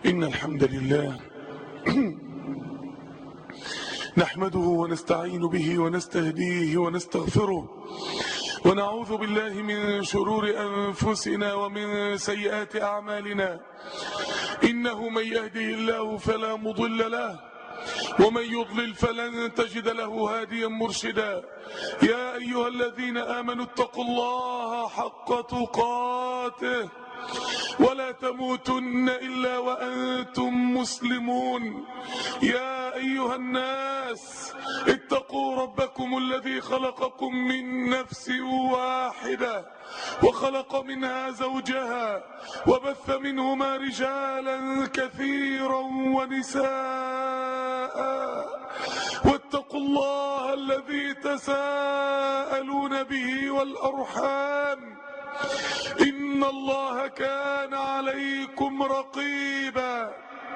إن الحمد لله نحمده ونستعين به ونستهديه ونستغفره ونعوذ بالله من شرور أنفسنا ومن سيئات أعمالنا. إنه من يهده الله فلا مضل له ومن يضلل فلن تجد له هاديا مرشدا. يا أيها الذين آمنوا اتقوا الله حق تقاته ولا تموتن إلا وأنتم مسلمون. يا أيها الناس اتقوا ربكم الذي خلقكم من نفس واحدة وخلق منها زوجها وبث منهما رجالا كثيرا ونساء واتقوا الله الذي تساءلون به والأرحام إن الله كان عليكم رقيبا.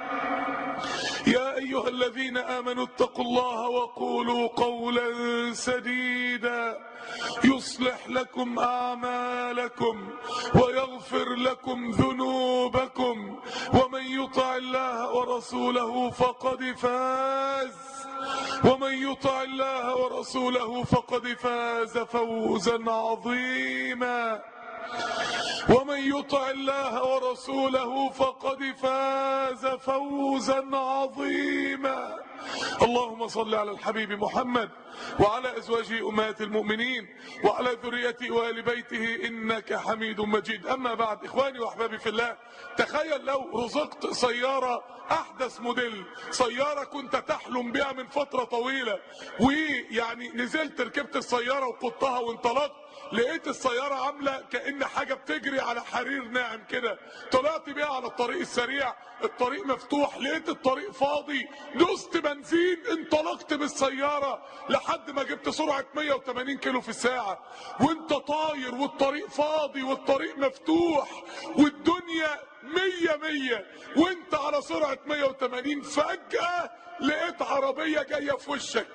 يا أيها الذين آمنوا اتقوا الله وقولوا قولا سديدا يصلح لكم أعمالكم ويغفر لكم ذنوبكم ومن يطع الله ورسوله فقد فاز فوزا عظيما. اللهم صل على الحبيب محمد وعلى أزواجه أمهات المؤمنين وعلى ذريته وآل بيته إنك حميد مجيد. أما بعد، إخواني وأحبابي في الله، تخيل لو رزقت سيارة أحدث موديل، سيارة كنت تحلم بها من فترة طويلة، ويعني نزلت ركبت السيارة وقدتها وانطلقت، لقيت السيارة عاملة كأن حاجة بتجري على حرير ناعم كده، طلعت بيها على الطريق السريع، الطريق مفتوح، لقيت الطريق فاضي، دوست بنزين، انطلقت بالسيارة لحد ما جبت سرعة 180 كيلو في الساعة، وانت طاير والطريق فاضي والطريق مفتوح والدنيا 100 وانت على سرعة 180، فجأة لقيت عربية جاية في وشك.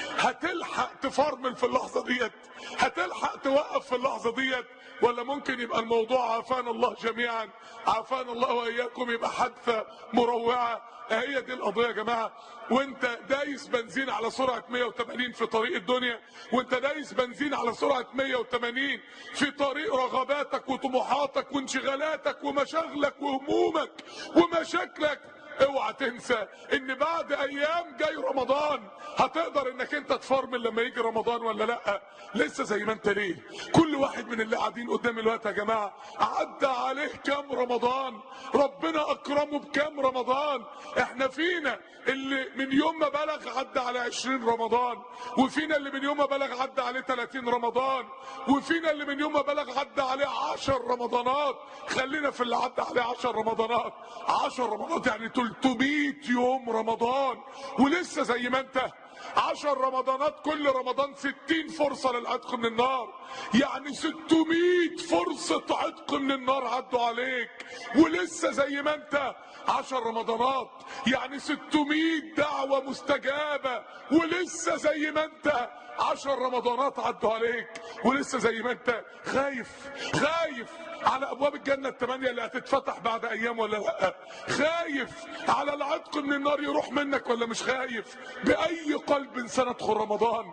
هتلحق تفرمل في اللحظة ديت؟ هتلحق توقف في اللحظة ديت؟ ولا ممكن يبقى الموضوع عافانا الله جميعا، عافانا الله وإياكم، يبقى حادثة مروعة؟ هي دي القضية يا جماعة. وانت دايس بنزين على سرعة 180 في طريق الدنيا، وانت دايس بنزين على سرعة 180 في طريق رغباتك وطموحاتك وانشغالاتك ومشاغلك وهمومك ومشاكلك، اوعى تنسى ان بعد ايام جاي رمضان. هتقدر انك انت تفرمل لما يجي رمضان ولا لا؟ لسه زي ما انت ليه؟ كل واحد من اللي قاعدين قدام الوقت يا جماعه عدى عليه كام رمضان؟ ربنا اكرمه بكام رمضان؟ احنا فينا اللي من يوم ما بلغ عدى على 20 رمضان، وفينا اللي من يوم ما بلغ عدى عليه 30 رمضان، وفينا اللي من يوم ما بلغ عدى عليه 10 رمضانات. خلينا في اللي عدى عليه 10 رمضانات. 10 رمضانات يعني 300 يوم رمضان، ولسه زي ما انت. 10 رمضانات، كل رمضان 60 فرصة للعتق من النار، يعني 600 فرصة عتق من النار عدوا عليك ولسه زي ما انت. 10 رمضانات يعني 600 دعوة مستجابة ولسه زي ما انت. 10 رمضانات عدوا عليك ولسه زي ما انت. خايف على ابواب الجنة ال8 اللي هتتفتح بعد ايام ولا لا؟ خايف على العتق من النار يروح منك ولا مش خايف؟ باي قلب سندخل رمضان؟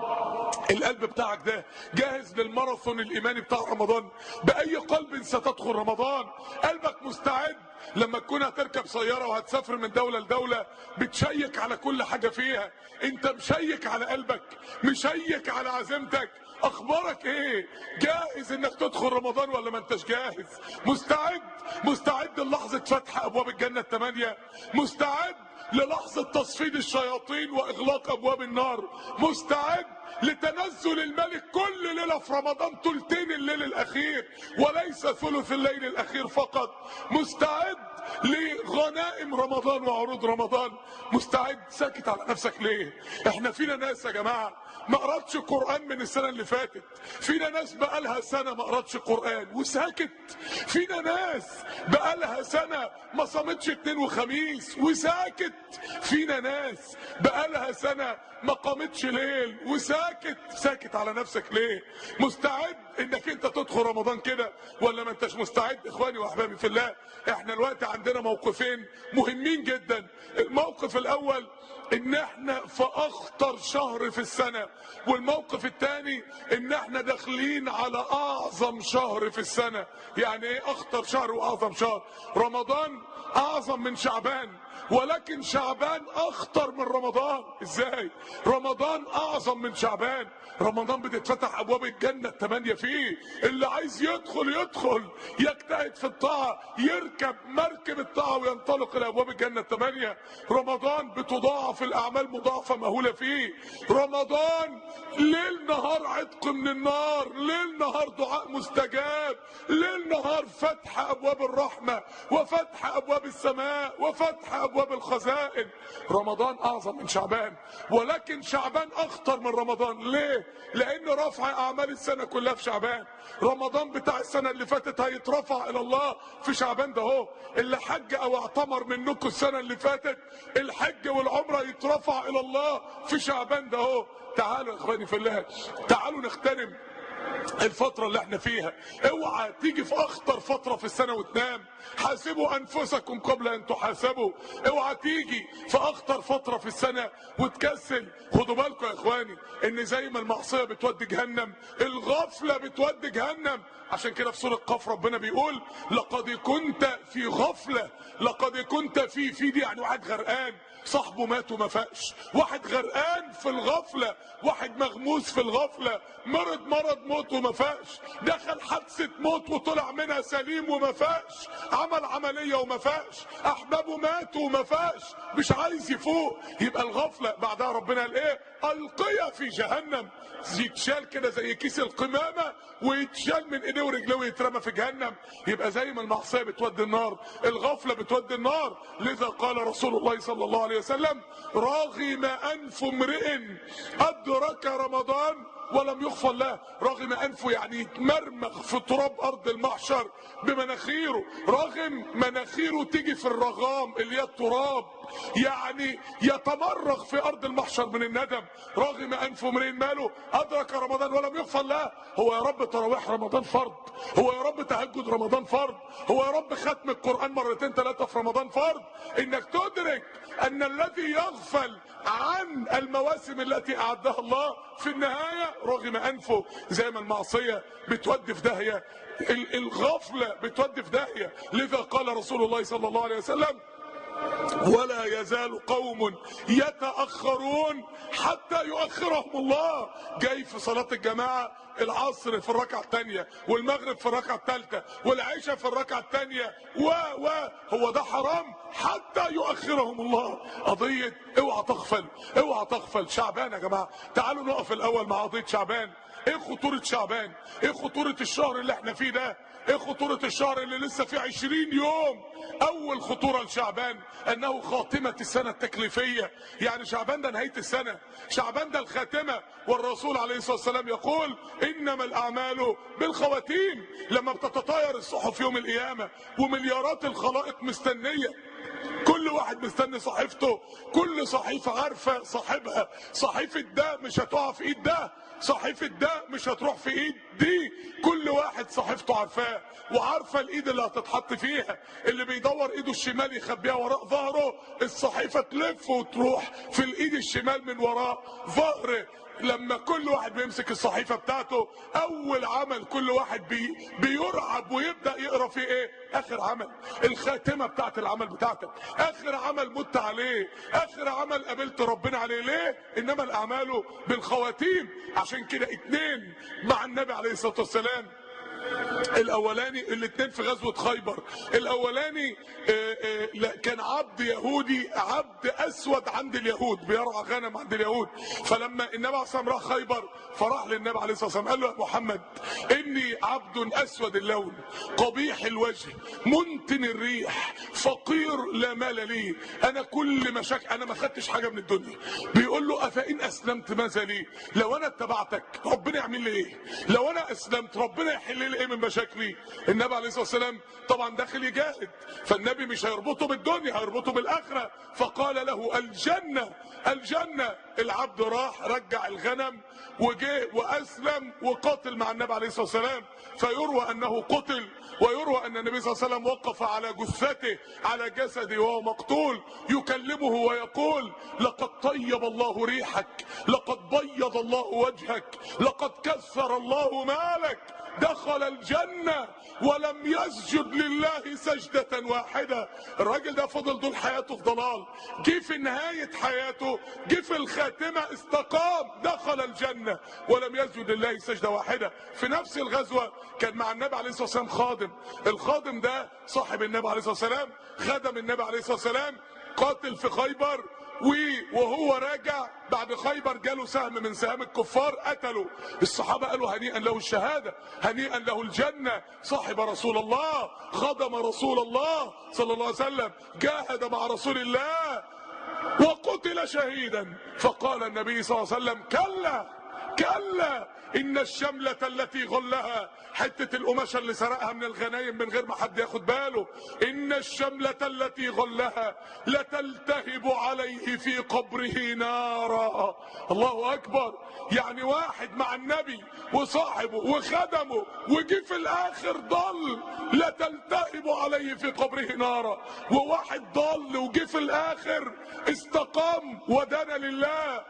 القلب بتاعك ده جاهز للماراثون الايماني بتاع رمضان؟ باي قلب ستدخل رمضان؟ قلبك مستعد لما تكون هتركب سيارة وهتسافر من دولة لدولة؟ بتشيك على كل حاجة فيها. انت مشيك على قلبك، مشيك على عزيمتك. اخبارك ايه؟ جاهز انك تدخل رمضان ولا ما انتش جاهز؟ مستعد للحظة فتح ابواب الجنة ال8؟ مستعد للحظة تصفيد الشياطين واغلاق ابواب النار؟ مستعد لتنزل الملك كل ليلة في رمضان ثلثين الليل الاخير وليس ثلث الليل الاخير فقط؟ مستعد لغنائم رمضان وعروض رمضان؟ مستعد؟ ساكت على نفسك ليه؟ احنا فينا ناس يا جماعة ما قرأتش قرآن من السنة اللي فاتت، فينا ناس بقالها سنة ما قرأتش قرآن وساكت، فينا ناس بقالها سنة ما صامتش اثنين وخميس وساكت، فينا ناس بقالها سنة ما قامتش ليل وساكت. ساكت على نفسك ليه؟ مستعد انك انت تدخل رمضان كده ولا ما انتش مستعد؟ اخواني واحبابي في الله، احنا الوقت عندنا موقفين مهمين جدا. الموقف الاول ان احنا في اخطر شهر في السنة، والموقف الثاني ان احنا داخلين على اعظم شهر في السنة. يعني ايه اخطر شهر واعظم شهر؟ رمضان اعظم من شعبان، ولكن شعبان اخطر من رمضان. ازاي؟ رمضان اعظم من شعبان. رمضان بتتفتح ابواب الجنة الثمانية فيه، اللي عايز يدخل يجتهد في الطاعة، يركب مركب الطاعة وينطلق الى ابواب الجنة الثمانية. رمضان بتضاعف الاعمال مضاعفة مهولة فيه. رمضان ليل نهار عتق من النار، ليل نهار دعاء مستجاب، ليل نهار فتح ابواب الرحمة وفتح ابواب السماء وفتح ابواب الخزائن. رمضان اعظم من شعبان، ولكن شعبان اخطر من رمضان. ليه؟ لان رفع اعمال السنة كلها في شعبان. رمضان بتاع السنة اللي فاتت هيترفع الى الله في شعبان ده اهو. اللي حج او اعتمر منكم السنة اللي فاتت، الحج والعمرة يترفع الى الله في شعبان ده اهو. تعالوا يا اخواني في الله، تعالوا نغتنم الفترة اللي احنا فيها. اوعى تيجي في اخطر فترة في السنة وتنام. حاسبوا انفسكم قبل ان تحاسبوا. اوعى تيجي في اخطر فترة في السنة وتكسل. خدوا بالكم يا اخواني ان زي ما المعصية بتودي جهنم، الغفلة بتودي جهنم. عشان كده في سورة قاف ربنا بيقول لقد كنت في غفلة، لقد كنت في دي يعني واحد غرقان صاحبه مات وما فاقش، واحد غرقان في الغفلة، واحد مغموس في الغفلة، مرض موت وما فاقش، دخل حادثة موت وطلع منها سليم وما فاقش، عمل عملية وما فاقش، احبابه ماتوا وما فاقش، مش عايز يفوق. يبقى الغفلة بعدها ربنا قال ايه؟ القيا في جهنم. يتشال كده زي كيس القمامة ويتشال من ايديه ورجليه ويترمى في جهنم. يبقى زي ما المعصية بتودي النار، الغفلة بتودي النار. لذا قال رسول الله صلى الله عليه وسلم رغم انف امرئ ادرك رمضان ولم يغفر له. رغم انفه يعني يتمرمغ في تراب ارض المحشر بمناخيره. رغم مناخيره تيجي في الرغام اللي هي التراب، يعني يتمرغ في ارض المحشر من الندم. رغم انف امرئ ماله ادرك رمضان ولم يغفر له. هو يا رب تراويح رمضان فرض؟ هو يا رب تهجد رمضان فرض؟ هو يا رب ختم القرآن مرتين ثلاثة في رمضان فرض؟ انك تدرك ان الذي يغفل عن المواسم التي اعدها الله في النهاية رغم انفه. زي ما المعصية بتودي في داهية، الغفلة بتودي في داهية. لذا قال رسول الله صلى الله عليه وسلم ولا يزال قوم يتأخرون حتى يؤخرهم الله. جاي في صلاة الجماعة العصر في الركعة الثانية، والمغرب في الركعة الثالثة، والعشاء في الركعة الثانية، هو ده حرام حتى يؤخرهم الله. قضية اوعى تغفل، اوعى تغفل. شعبان يا جماعة، تعالوا نقف الاول مع قضية شعبان. ايه خطورة شعبان؟ ايه خطورة الشهر اللي احنا فيه ده؟ ايه خطورة الشهر اللي لسه فيه 20 يوم؟ اول خطورة لشعبان انه خاتمة السنة التكليفية. يعني شعبان ده نهاية السنة، شعبان ده الخاتمة. والرسول عليه الصلاة والسلام يقول انما الاعمال بالخواتيم. لما بتتطاير الصحف يوم القيامة ومليارات الخلائق مستنية، كل واحد مستني صحيفته، كل صحيفة عارفة صاحبها. صحيفة ده مش هتقع في ايد ده، صحيفة ده مش هتروح في ايد دي، كل واحد صحيفته عارفاه وعارفة الايد اللي هتتحط فيها. اللي بيدور ايده الشمال يخبيها وراء ظهره، الصحيفة تلف وتروح في الايد الشمال من وراء ظهره. لما كل واحد بيمسك الصحيفة بتاعته، اول عمل كل واحد بيرعب ويبدأ يقرأ فيه ايه؟ اخر عمل، الخاتمة بتاعت العمل بتاعتك، اخر عمل مت عليه، اخر عمل قابلت ربنا عليه. ليه؟ انما الاعمال بالخواتيم. عشان كده اتنين مع النبي عليه الصلاة والسلام، الاولاني الاثنين في غزوة خيبر. الاولاني كان عبد يهودي، عبد اسود عند اليهود، بيرعى غنم عند اليهود. فلما النبي عليه الصلاه والسلام راح خيبر، فراح للنبي عليه الصلاه والسلام قال له يا محمد اني عبد اسود اللون قبيح الوجه منتن الريح فقير لا مال لي، انا كل مشاكل، انا ما خدتش حاجه من الدنيا. بيقول له افان اسلمت ماذا لي؟ لو انا اتبعتك ربنا يعمل لي ايه؟ لو انا اسلمت ربنا يحل لي ايه من مشاكلي؟ النبي عليه الصلاه والسلام طبعا داخل يجاهد، فالنبي مش هيربطه بالدنيا، هيربطه بالاخره. فقال له الجنه الجنه. العبد راح رجع الغنم وجه واسلم وقاتل مع النبي عليه الصلاه والسلام، فيروى انه قتل، ويروى ان النبي صلى الله عليه وسلم وقف على جثته على جسده وهو مقتول يكلمه ويقول: لقد طيب الله ريحك، لقد بيض الله وجهك، لقد كثر الله مالك، دخل الجنة ولم يسجد لله سجدة واحدة. الراجل ده فضل طول حياته في ضلال، جه في نهاية حياته، جه في الخاتمة استقام، دخل الجنة ولم يسجد لله سجدة واحدة. في نفس الغزوة كان مع النبي عليه الصلاة والسلام خادم، الخادم ده صاحب النبي عليه الصلاة والسلام، خدم النبي عليه الصلاة والسلام، قاتل في خيبر، وهو راجع بعد خيبر جاله سهم من سهام الكفار قتله. الصحابه قالوا: هنيئا له الشهاده، هنيئا له الجنه، صاحب رسول الله، خدم رسول الله صلى الله عليه وسلم، جاهد مع رسول الله وقتل شهيدا. فقال النبي صلى الله عليه وسلم: كلا كلا، ان الشملة التي غلها، حتة القماشة اللي سرقها من الغنايم من غير ما حد ياخد باله، ان الشملة التي غلها لتلتهب عليه في قبره نارا. الله اكبر. يعني واحد مع النبي وصاحبه وخدمه وجي في الاخر ضل، لتلتهب عليه في قبره نارا. وواحد ضل وجي في الاخر استقام ودان لله،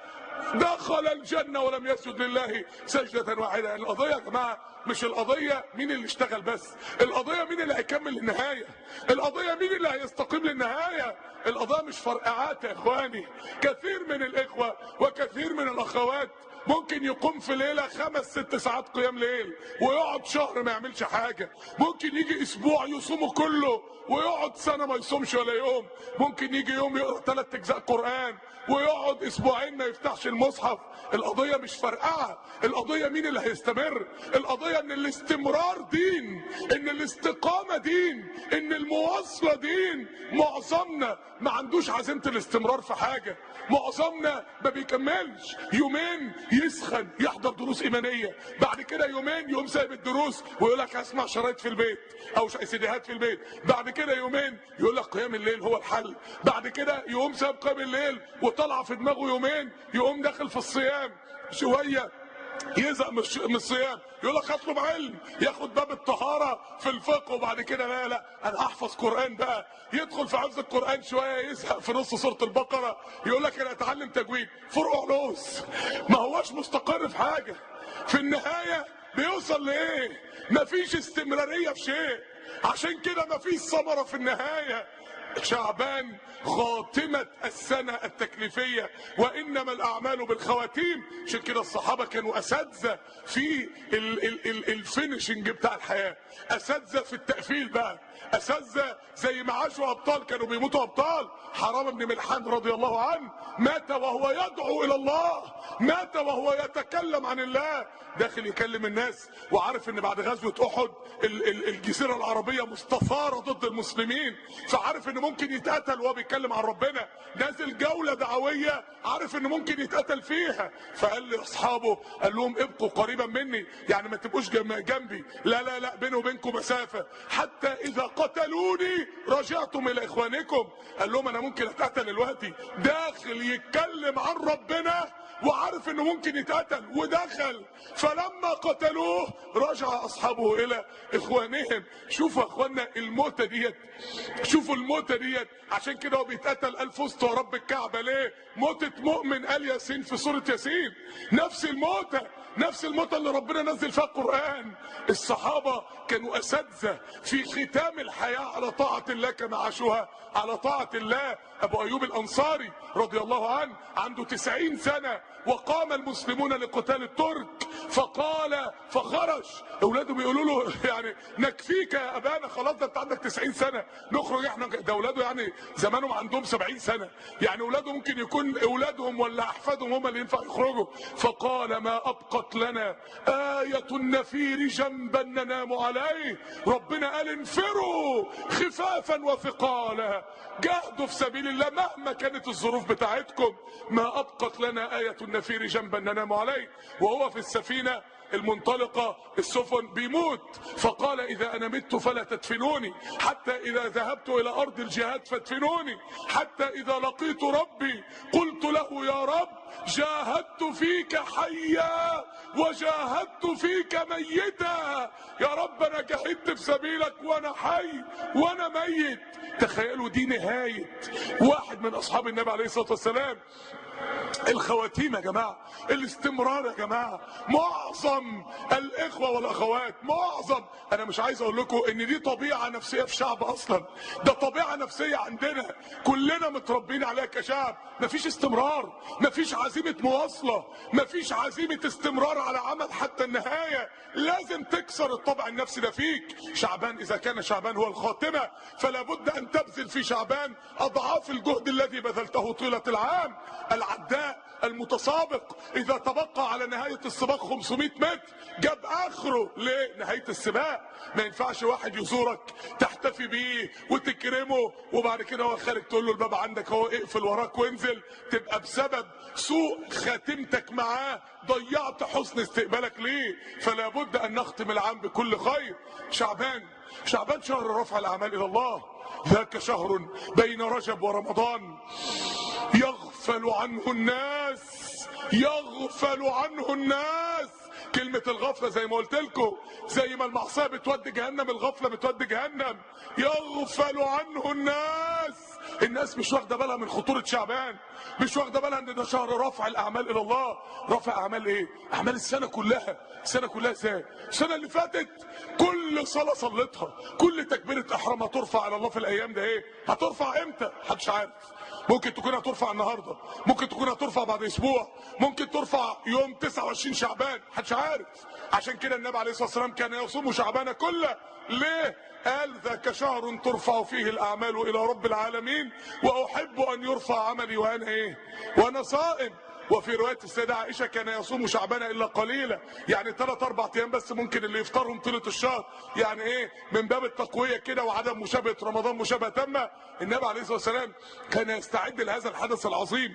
دخل الجنة ولم يسجد لله سجدة واحدة. القضية يا جماعة مش القضية مين اللي اشتغل بس، القضية مين اللي هيكمل للنهاية، القضية مين اللي هيستقيم للنهاية. القضية مش فرقعات يا اخواني. كثير من الاخوة وكثير من الاخوات ممكن يقوم في ليلة 5-6 ساعات قيام ليل ويقعد شهر ما يعملش حاجة، ممكن يجي اسبوع يصومه كله ويقعد سنة ما يصومش ولا يوم، ممكن يجي يوم يقرأ 3 أجزاء قرآن ويقعد اسبوعين ما يفتحش المصحف. القضية مش فرقعة، القضية مين اللي هيستمر، القضية ان الاستمرار دين، ان الاستقامة دين، ان المواصلة دين. معظمنا ما عندوش عزيمة الاستمرار في حاجة، معظمنا ما بيكملش. يومين يسخن يحضر دروس ايمانية، بعد كده يومين يقوم سايب الدروس ويقول لك هسمع شرايط في البيت او سيديهات في البيت، بعد كده يومين يقول لك قيام الليل هو الحل، بعد كده يقوم سايب قيام الليل وطلع في دماغه يومين يقوم داخل في الصيام، شوية يزهق من الصيام يقول لك اطلب علم، ياخد باب الطهاره في الفقه وبعد كده لا انا احفظ قران بقى، يدخل في حفظ القران شويه يزهق في نص سوره البقره يقول لك انا اتعلم تجويد، فرق علوس. ما هواش مستقر في حاجه، في النهايه بيوصل لايه؟ مفيش استمراريه في شيء، عشان كده مفيش ثمره في النهايه. شعبان خاتمة السنة التكليفية، وإنما الأعمال بالخواتيم. عشان كده الصحابة كانوا أساتذة في الفينشنج بتاع الحياة، أساتذة في التقفيل بقى، أساتذة زي ما عاشوا أبطال كانوا بيموتوا أبطال. حرام بن ملحان رضي الله عنه مات وهو يدعو إلى الله، مات وهو يتكلم عن الله، داخل يكلم الناس وعارف ان بعد غزوة احد الجزيرة العربية مستثارة ضد المسلمين، فعارف ان ممكن يتقتل وهو بيتكلم عن ربنا، نازل جولة دعوية عارف ان ممكن يتقتل فيها، فقال لاصحابه قال لهم ابقوا قريبا مني، يعني ما تبقوش جنبي، لا بيني وبينكم مسافة، حتى اذا قتلوني رجعتم الى اخوانكم. قال لهم انا ممكن اتقتل دلوقتي، داخل يتكلم عن ربنا وعارف انه ممكن يتقتل ودخل، فلما قتلوه رجع اصحابه الى اخوانهم. شوفوا يا اخوانا الموتة ديت، شوفوا الموتة ديت. عشان كده هو بيتقتل قال فزت ورب الكعبة. ليه؟ موتة مؤمن قال ياسين في سورة ياسين، نفس الموتة، نفس الموتة اللي ربنا نزل فيها القرآن. الصحابة كانوا اساتذة في ختام الحياة على طاعة الله كما عاشوها على طاعة الله. ابو ايوب الانصاري رضي الله عنه عنده 90 سنة وقام المسلمون لقتال الترك، فخرج اولاده بيقولوا له يعني نكفيك يا ابانا، خلاص ده انت عندك 90 سنة نخرج احنا. ده اولاده يعني زمانهم عندهم 70 سنة، يعني اولاده ممكن يكون اولادهم ولا احفادهم هم اللي ينفع يخرجوا. فقال ما ابقت لنا آية النفير جنبا ننام عليه. ربنا قال انفروا خفافا وثقالا، جاهدوا في سبيل الله مهما كانت الظروف بتاعتكم. ما ابقت لنا آية النفير جنبا ننام عليه. وهو في السفينة المنطلقة السفن بيموت، فقال اذا انا مت فلا تدفنوني، حتى اذا ذهبت الى ارض الجهاد فادفنوني، حتى اذا لقيت ربي قلت له يا رب جاهدت فيك حيا وجاهدت فيك ميتا، يا رب انا جاهدت في سبيلك وانا حي وانا ميت. تخيلوا دي نهاية واحد من اصحاب النبي عليه الصلاة والسلام. الخواتيم يا جماعة، الاستمرار يا جماعة. معظم الاخوة والاخوات، معظم، انا مش عايز اقول لكم ان دي طبيعة نفسية في شعب اصلا، ده طبيعة نفسية عندنا كلنا متربين عليها كشعب. مفيش استمرار، مفيش عزيمة مواصلة، مفيش عزيمة استمرار على عمل حتى النهاية. لازم تكسر الطبع النفسي ده فيك. شعبان اذا كان شعبان هو الخاتمة، فلا بد ان تبذل في شعبان اضعاف الجهد الذي بذلته طيلة العام. العداء المتسابق اذا تبقى على نهاية السباق 500 متر جاب اخره لنهاية السباق. ما ينفعش واحد يزورك تحتفي بيه وتكرمه وبعد كده هو خارج تقول له الباب عندك اهو اقفل وراك وانزل، تبقى بسبب سوء خاتمتك معاه ضيعت حسن استقبالك ليه. فلا بد ان نختم العام بكل خير. شعبان شهر رفع الاعمال الى الله، ذاك شهر بين رجب ورمضان يغفل عنه الناس، يغفل عنه الناس. كلمة الغفلة زي ما قلت لكم، زي ما المعصية بتودي جهنم الغفلة بتودي جهنم. يغفل عنه الناس مش واخدة بالها من خطورة شعبان، مش واخدة بالها ان ده شهر رفع الاعمال الى الله. رفع اعمال ايه؟ اعمال السنة كلها. السنة كلها ازاي؟ السنة اللي فاتت كل صلاة صليتها، كل تكبيرة احرام هترفع على الله في الايام ده ايه؟ هترفع امتى؟ محدش عارف. ممكن تكون هترفع النهارده، ممكن تكون هترفع بعد اسبوع، ممكن ترفع يوم 29 شعبان، محدش عارف. عشان كده النبي عليه الصلاه والسلام كان يصوم شعبان كله. ليه؟ قال ذاك شهر ترفع فيه الاعمال الى رب العالمين واحب ان يرفع عملي وانا ايه؟ وانا صائم. وفي روايه السيده عائشه كان يصوم شعبان الا قليلا، يعني 3-4 ايام بس ممكن اللي يفطرهم طيله الشهر، يعني ايه؟ من باب التقويه كده وعدم مشابهه رمضان مشابهه تامه. النبي عليه الصلاه والسلام كان يستعد لهذا الحدث العظيم،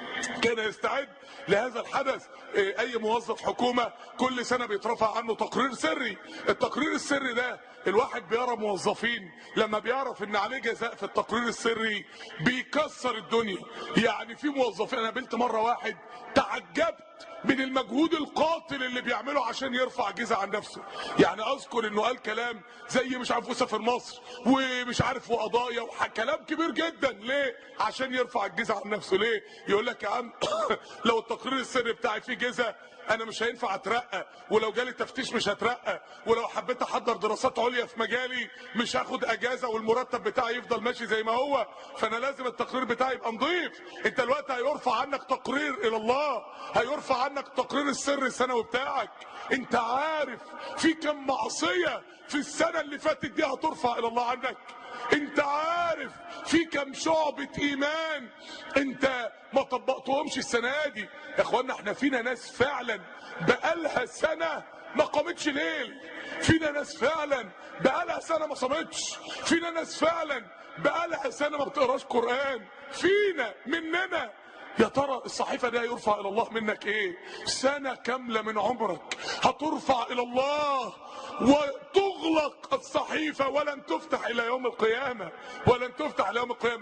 كان يستعد لهذا الحدث. اي موظف حكومة كل سنة بيترفع عنه تقرير سري. التقرير السري ده الواحد بيرى موظفين لما بيعرف ان عليه جزاء في التقرير السري بيكسر الدنيا. يعني في موظفين، انا قابلت مرة واحد تعجبت من المجهود القاتل اللي بيعمله عشان يرفع جزء عن نفسه. يعني اذكر انه قال كلام زي مش عارف وسافر مصر ومش عارف وقضايا وكلام كبير جدا. ليه؟ عشان يرفع الجزء عن نفسه. ليه؟ يقول لك يا عم لو التقرير السري بتاعي فيه جزء انا مش هينفع اترقى، ولو جالي تفتيش مش هترقى، ولو حبيت احضر دراسات عليا في مجالي مش هاخد اجازه والمرتب بتاعي يفضل ماشي زي ما هو. فانا لازم التقرير بتاعي يبقى نظيف. انت دلوقتي هيرفع عنك تقرير الى الله، هيرفع عنك تقرير السر السنوي بتاعك. انت عارف في كم معصيه في السنه اللي فاتت دي هترفع الى الله عنك؟ انت عارف في كم شعبة ايمان انت ما طبقتهمش السنة دي؟ يا اخوانا احنا فينا ناس فعلا بقالها سنة ما قامتش ليل، فينا ناس فعلا بقالها سنة ما صامتش، فينا ناس فعلا بقالها سنة ما بتقراش قرآن، فينا مننا. يا ترى الصحيفة دي هيرفع الى الله منك ايه؟ سنة كاملة من عمرك هترفع الى الله وتغلق الصحيفة ولن تفتح الى يوم القيامة، ولن تفتح الى يوم القيامة.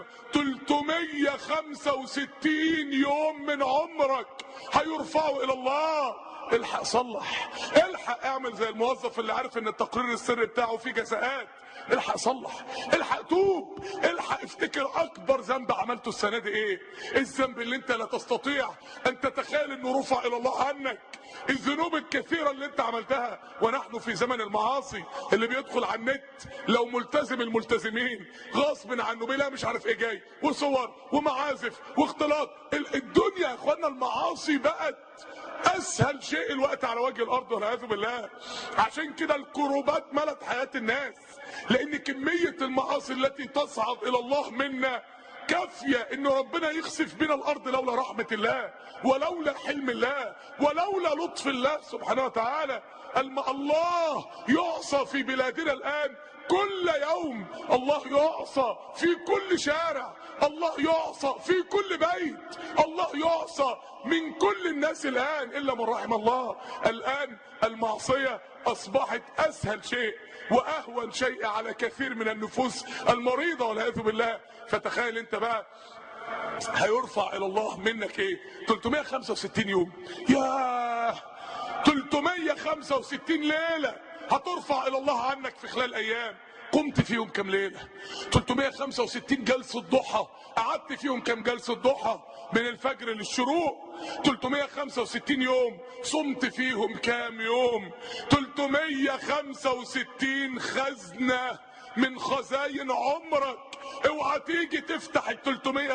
365 يوم من عمرك هيرفعوا الى الله. الحق صلح، الحق اعمل زي الموظف اللي عارف ان التقرير السري بتاعه فيه جزاءات. الحق صلح، الحق توب، الحق افتكر اكبر ذنب عملته السنه دي ايه؟ الذنب اللي انت لا تستطيع ان تتخيل انه رفع الى الله عنك، الذنوب الكثيره اللي انت عملتها. ونحن في زمن المعاصي، اللي بيدخل على النت لو ملتزم الملتزمين غصب عنه بلا مش عارف ايه جاي، وصور ومعازف واختلاط. الدنيا يا اخوانا المعاصي بقت اسهل شيء الوقت على وجه الارض والعياذ بالله. عشان كده الكروبات ملت حياة الناس، لان كمية المعاصي التي تصعد الى الله منا كافية ان ربنا يخسف بنا الارض لولا رحمة الله ولولا حلم الله ولولا لطف الله سبحانه وتعالى. الله يعصى في بلادنا الان كل يوم، الله يعصى في كل شارع، الله يعصى في كل بيت، الله يعصى من كل الناس الآن إلا من رحم الله. الآن المعصية أصبحت أسهل شيء وأهون شيء على كثير من النفوس المريضة والعياذ بالله. فتخيل أنت بقى هيرفع إلى الله منك إيه؟ 365 يوم، ياه 365 ليلة هترفع إلى الله عنك في خلال أيام. قمت فيهم كم ليلة؟ 365 جلسة ضحى، قعدت فيهم كم جلسة ضحى من الفجر للشروق؟ 365 يوم صمت فيهم كام يوم؟ 365 خزنة من خزاين عمرك. اوعى تيجي تفتح ال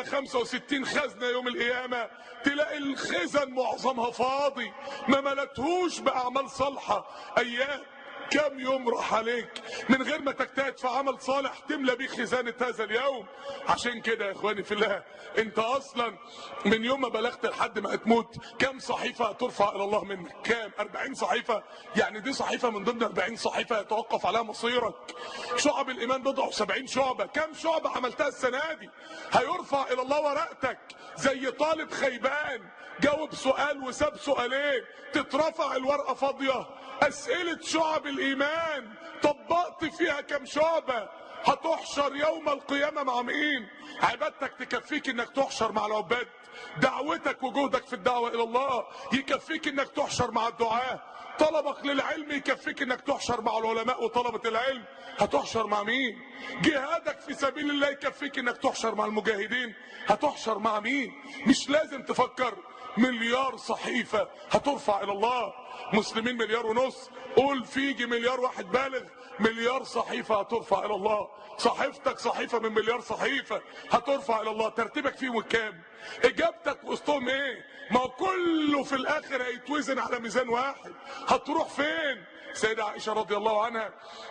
365 خزنة يوم القيامة تلاقي الخزن معظمها فاضي، ما ملتهوش بأعمال صالحة. أيام كم يوم راح عليك من غير ما تجتهد في عمل صالح تملى بيه خزانة هذا اليوم. عشان كده يا اخواني في الله، انت اصلا من يوم ما بلغت لحد ما هتموت كم صحيفة هترفع الى الله منك؟ كام؟ 40 صحيفة. يعني دي صحيفة من ضمن 40 صحيفة يتوقف عليها مصيرك. شعب الايمان بضع 70 شعبة، كم شعبة عملتها السنة دي؟ هيرفع الى الله ورقتك زي طالب خيبان جاوب سؤال وساب سؤالين، تترفع الورقة فاضية. أسئلة شعب الإيمان طبقت فيها كم شعبة؟ هتحشر يوم القيامة مع مين؟ عبادتك تكفيك انك تحشر مع العباد، دعوتك وجهدك في الدعوة إلى الله يكفيك انك تحشر مع الدعاة، طلبك للعلم يكفيك انك تحشر مع العلماء وطلبة العلم. هتحشر مع مين؟ جهادك في سبيل الله يكفيك انك تحشر مع المجاهدين. هتحشر مع مين؟ مش لازم تفكر. مليار صحيفة هترفع الى الله. مسلمين 1.5 مليار، قول فيجي 1 مليار واحد بالغ، مليار صحيفة هترفع الى الله. صحيفتك صحيفة من مليار صحيفة هترفع الى الله. ترتيبك فيهم كام؟ اجابتك وسطهم ايه؟ ما كله في الاخر هيتوزن على ميزان واحد. هتروح فين؟ سيدة عائشة رضي الله عنها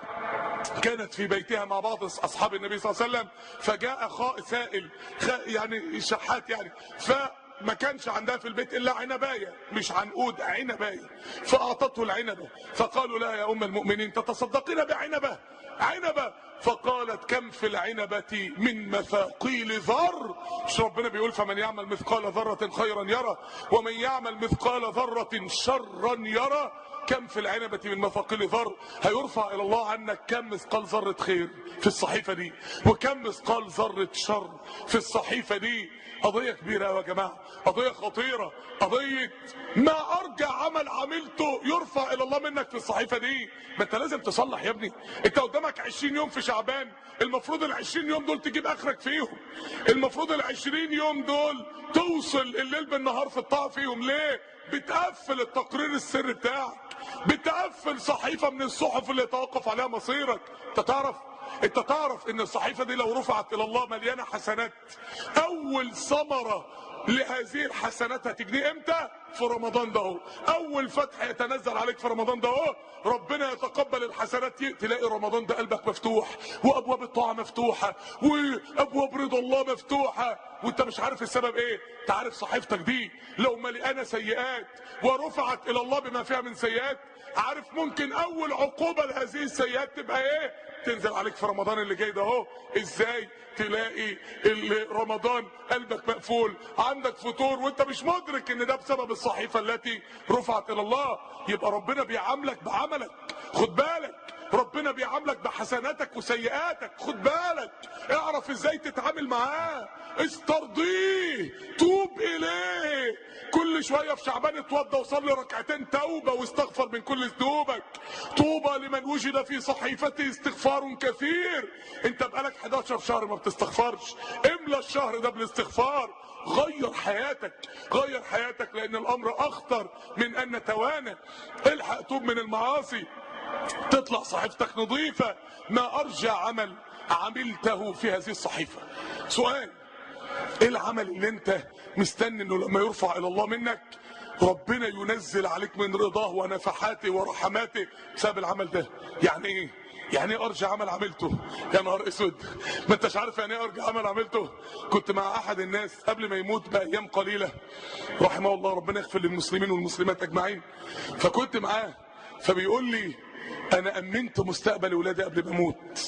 كانت في بيتها مع بعض اصحاب النبي صلى الله عليه وسلم، فجاء سائل يعني شحات يعني، ما كانش عندها في البيت الا عنبايه، مش عنقود، عنبايه، فاعطته العنبه. فقالوا لا يا ام المؤمنين تتصدقين بعنبه؟ عنبه. فقالت كم في العنبه من مثاقيل ذر. مش ربنا بيقول فمن يعمل مثقال ذره خيرا يرى ومن يعمل مثقال ذره شرا يرى؟ كم في العنبة من مثاقيل ذر. هيرفع الى الله عنك كم مثقال ذرة خير في الصحيفة دي وكم مثقال ذرة شر في الصحيفة دي. قضية كبيرة يا جماعة، قضية خطيرة، قضية ما ارجع عمل عملته يرفع الى الله منك في الصحيفة دي. ما انت لازم تصلح يا ابني. انت قدامك 20 يوم في شعبان، المفروض ال20 يوم دول تجيب اخرك فيهم. المفروض ال20 يوم دول توصل الليل بالنهار في الطاعة فيهم. ليه؟ بتقفل التقرير السري بتاعك، بتقفل صحيفة من الصحف اللي يتوقف عليها مصيرك. انت تعرف ان الصحيفة دي لو رفعت الى الله مليانة حسنات، اول ثمرة لهذه الحسنات هتجني امتى؟ في رمضان ده اهو. اول فتح يتنزل عليك في رمضان ده اهو، ربنا يتقبل الحسنات، تلاقي رمضان ده قلبك مفتوح وابواب الطاعه مفتوحه وابواب رضا الله مفتوحه وانت مش عارف السبب ايه. انت عارف صحيفتك دي لو مليانه سيئات ورفعت الى الله بما فيها من سيئات، عارف ممكن اول عقوبه لهذه السيئات تبقى ايه؟ تنزل عليك في رمضان اللي جاي ده اهو. ازاي؟ تلاقي رمضان قلبك مقفول، عندك فطور وانت مش مدرك ان ده بسبب الصحيفة التي رفعت الى الله. يبقى ربنا بيعاملك بعملك، خد بالك. ربنا بيعاملك بحسناتك وسيئاتك، خد بالك. اعرف ازاي تتعامل معاه، استرضيه، توب اليه. كل شوية في شعبان اتوضى وصلي ركعتين توبة واستغفر من كل ذنوبك. طوبى لمن وجد في صحيفته استغفار كثير. انت بقالك 11 شهر ما بتستغفرش، املى الشهر ده بالاستغفار. غير حياتك، غير حياتك، لان الامر اخطر من ان نتوانى. الحق توب من المعاصي، تطلع صحيفتك نظيفة. ما ارجع عمل عملته في هذه الصحيفة. سؤال، ايه العمل اللي انت مستني انه لما يرفع الى الله منك ربنا ينزل عليك من رضاه ونفحاته ورحماته بسبب العمل ده؟ يعني ايه؟ يعني ايه ارجع عمل عملته؟ يا نهار اسود، ما انتش عارف يعني ايه ارجع عمل عملته. كنت مع احد الناس قبل ما يموت بايام قليله رحمه الله، ربنا يغفر للمسلمين والمسلمات اجمعين. فكنت معاه فبيقول لي انا امنت مستقبل ولادي قبل ما اموت.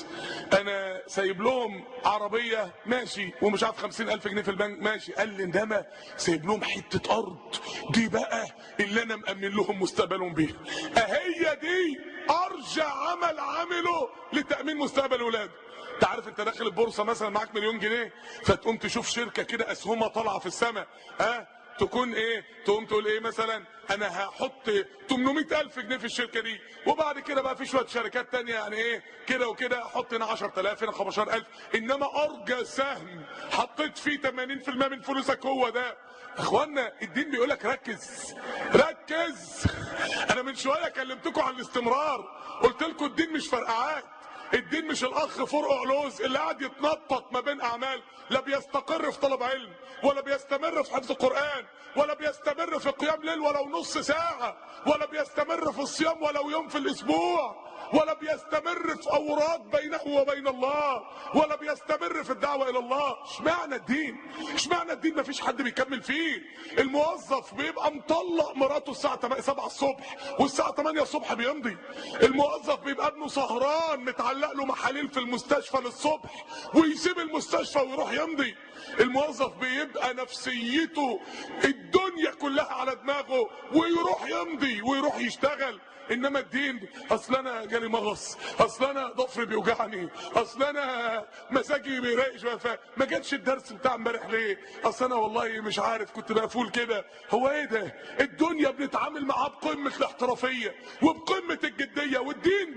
انا سايب لهم عربيه ماشي ومش عارف 50,000 جنيه في البنك ماشي، قال لي انما سايب لهم حته ارض دي بقى اللي انا مأمن لهم مستقبلهم بيها. اهي دي ارجع عمل عمله لتأمين مستقبل ولاده. انت عارف انت داخل البورصه مثلا معاك مليون جنيه، فتقوم تشوف شركه كده اسهمها طالعه في السماء، تكون ايه؟ تقوم تقول ايه مثلا؟ انا هحط 800,000 جنيه في الشركه دي، وبعد كده بقى في شويه شركات تانية يعني ايه كده وكده، احط هنا 10,000 هنا 15,000. انما ارجى سهم حطيت فيه 80% من فلوسك هو ده. اخوانا الدين بيقول لك ركز ركز. انا من شويه كلمتكم عن الاستمرار، قلت لكم الدين مش فرقعات، الدين مش الاخ فرقع لوز اللي قاعد يتنطط ما بين اعمال، لا بيستقر في طلب علم ولا بيستمر في حفظ القران ولا بيستمر في قيام ليل ولو نص ساعه، ولا بيستمر في الصيام ولو يوم في الاسبوع، ولا بيستمر في اوراد بينه وبين الله، ولا بيستمر في الدعوه الى الله. اشمعنى الدين؟ اشمعنى الدين مفيش حد بيكمل فيه؟ الموظف بيبقى مطلق مراته الساعه 7 الصبح والساعه 8 الصبح بيمضي. الموظف بيبقى ابنه سهران متعلق له محاليل في المستشفى للصبح ويسيب المستشفى ويروح يمضي. الموظف بيبقى نفسيته الدنيا كلها على دماغه ويروح يمضي ويروح يشتغل. انما الدين اصل انا جالي مغص، اصل انا ضفري بيوجعني، اصل انا مزاجي بيرايق شويه، ما جاتش الدرس بتاع امبارح ليه؟ اصل انا والله مش عارف كنت مقفول كده. هو ايه ده؟ الدنيا بنتعامل معاها بقمه الاحترافيه وبقمه الجديه، والدين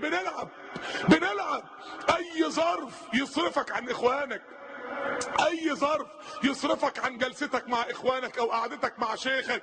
بنلعب. اي ظرف يصرفك عن اخوانك، اي ظرف يصرفك عن جلستك مع اخوانك او قعدتك مع شيخك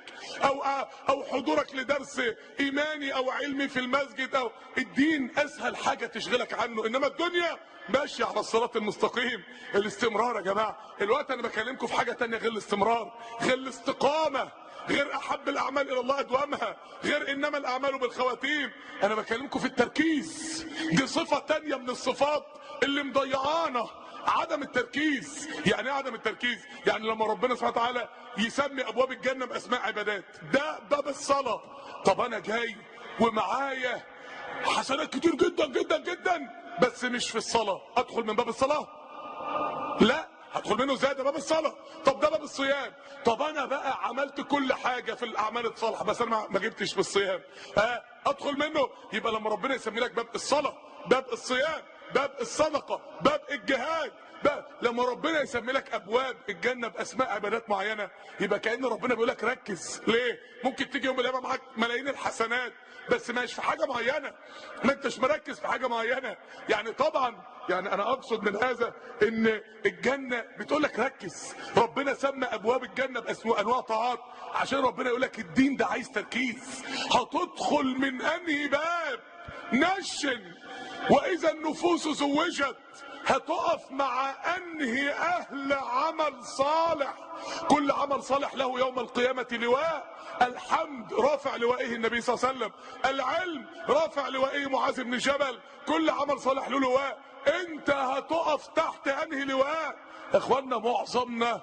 او حضورك لدرس ايماني او علمي في المسجد، او الدين اسهل حاجه تشغلك عنه. انما الدنيا ماشيه على الصراط المستقيم. الاستمرار يا جماعه، الوقت انا بكلمكم في حاجه تانية غير الاستمرار، غير الاستقامه، غير احب الاعمال الى الله ادومها، غير انما الاعمال بالخواتيم. انا بكلمكم في التركيز، دي صفه تانية من الصفات اللي مضيعانا، عدم التركيز. يعني ايه عدم التركيز؟ يعني لما ربنا سبحانه وتعالى يسمي ابواب الجنه باسماء عبادات، ده باب الصلاه. طب انا جاي ومعايا حسنات كتير جدا جدا جدا بس مش في الصلاه، ادخل من باب الصلاه؟ لا، هدخل منه ازاي؟ ده باب الصلاه. طب ده باب الصيام. طب انا بقى عملت كل حاجه في الاعمال الصالحه بس انا ما جبتش في الصيام، ادخل منه؟ يبقى لما ربنا يسمي لك باب الصلاه، باب الصيام، باب الصدقه، باب الجهاد، لما ربنا يسمي لك ابواب الجنه باسماء عبادات معينه، يبقى كأن ربنا بيقول لك ركز. ليه؟ ممكن تيجي يوم القيامه معاك ملايين الحسنات بس مش في حاجه معينه، ما انتش مركز في حاجه معينه. يعني طبعا يعني انا اقصد من هذا ان الجنه بتقول لك ركز. ربنا سمى ابواب الجنه باسماء انواع طاعات عشان ربنا يقول لك الدين ده عايز تركيز. هتدخل من انهي باب؟ نشن. واذا النفوس زوجت، هتقف مع انهي اهل عمل صالح. كل عمل صالح له يوم القيامة لواء. الحمد رافع لوائه النبي صلى الله عليه وسلم، العلم رافع لوائه معاذ بن جبل، كل عمل صالح له لواء. انت هتقف تحت انهي لواء؟ اخوانا معظمنا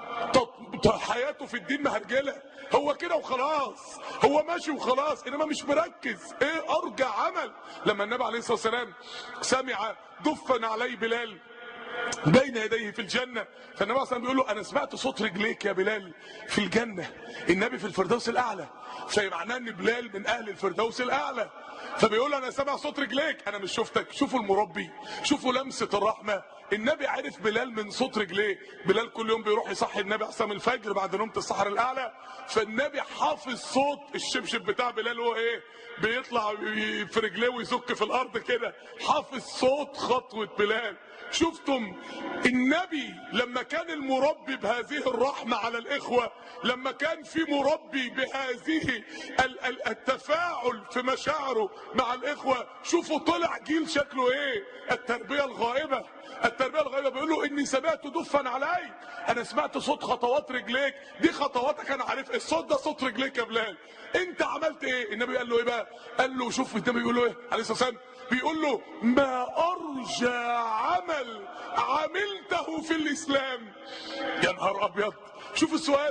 حياته في الدين مهرجله، هو كده وخلاص، هو ماشي وخلاص، انما مش مركز. ايه ارجع عمل؟ لما النبي عليه الصلاه والسلام سمع دفن عليه بلال بين يديه في الجنه، فالنبي اصلا بيقول له انا سمعت صوت رجليك يا بلال في الجنه، النبي في الفردوس الاعلى، فمعناه ان بلال من اهل الفردوس الاعلى. فبيقول له انا سامع صوت رجليك، انا مش شفتك. شوفوا المربي، شوفوا لمسه الرحمه. النبي عرف بلال من صوت رجليه. بلال كل يوم بيروح يصحي النبي عصام الفجر بعد نومه السحر الاعلى، فالنبي حافظ صوت الشبشب بتاع بلال وهو ايه بيطلع في رجليه ويزك في الارض كده، حافظ صوت خطوه بلال. شفتم النبي لما كان المربي بهذه الرحمة على الإخوة، لما كان في مربي بهذه التفاعل في مشاعره مع الإخوة، شوفوا طلع جيل شكله إيه. التربية الغائبة، التربية الغائبة. بيقول له إني سمعت دفا عليك، أنا سمعت صوت خطوات رجليك، دي خطواتك أنا عارف الصوت ده صوت رجليك يا بلال، أنت عملت إيه؟ النبي قال له إيه بقى؟ قال له شوف النبي بيقول له إيه عليه الصلاة والسلام؟ بيقول له ما أرجى عمل عملته في الإسلام. يا نهار أبيض، شوف السؤال،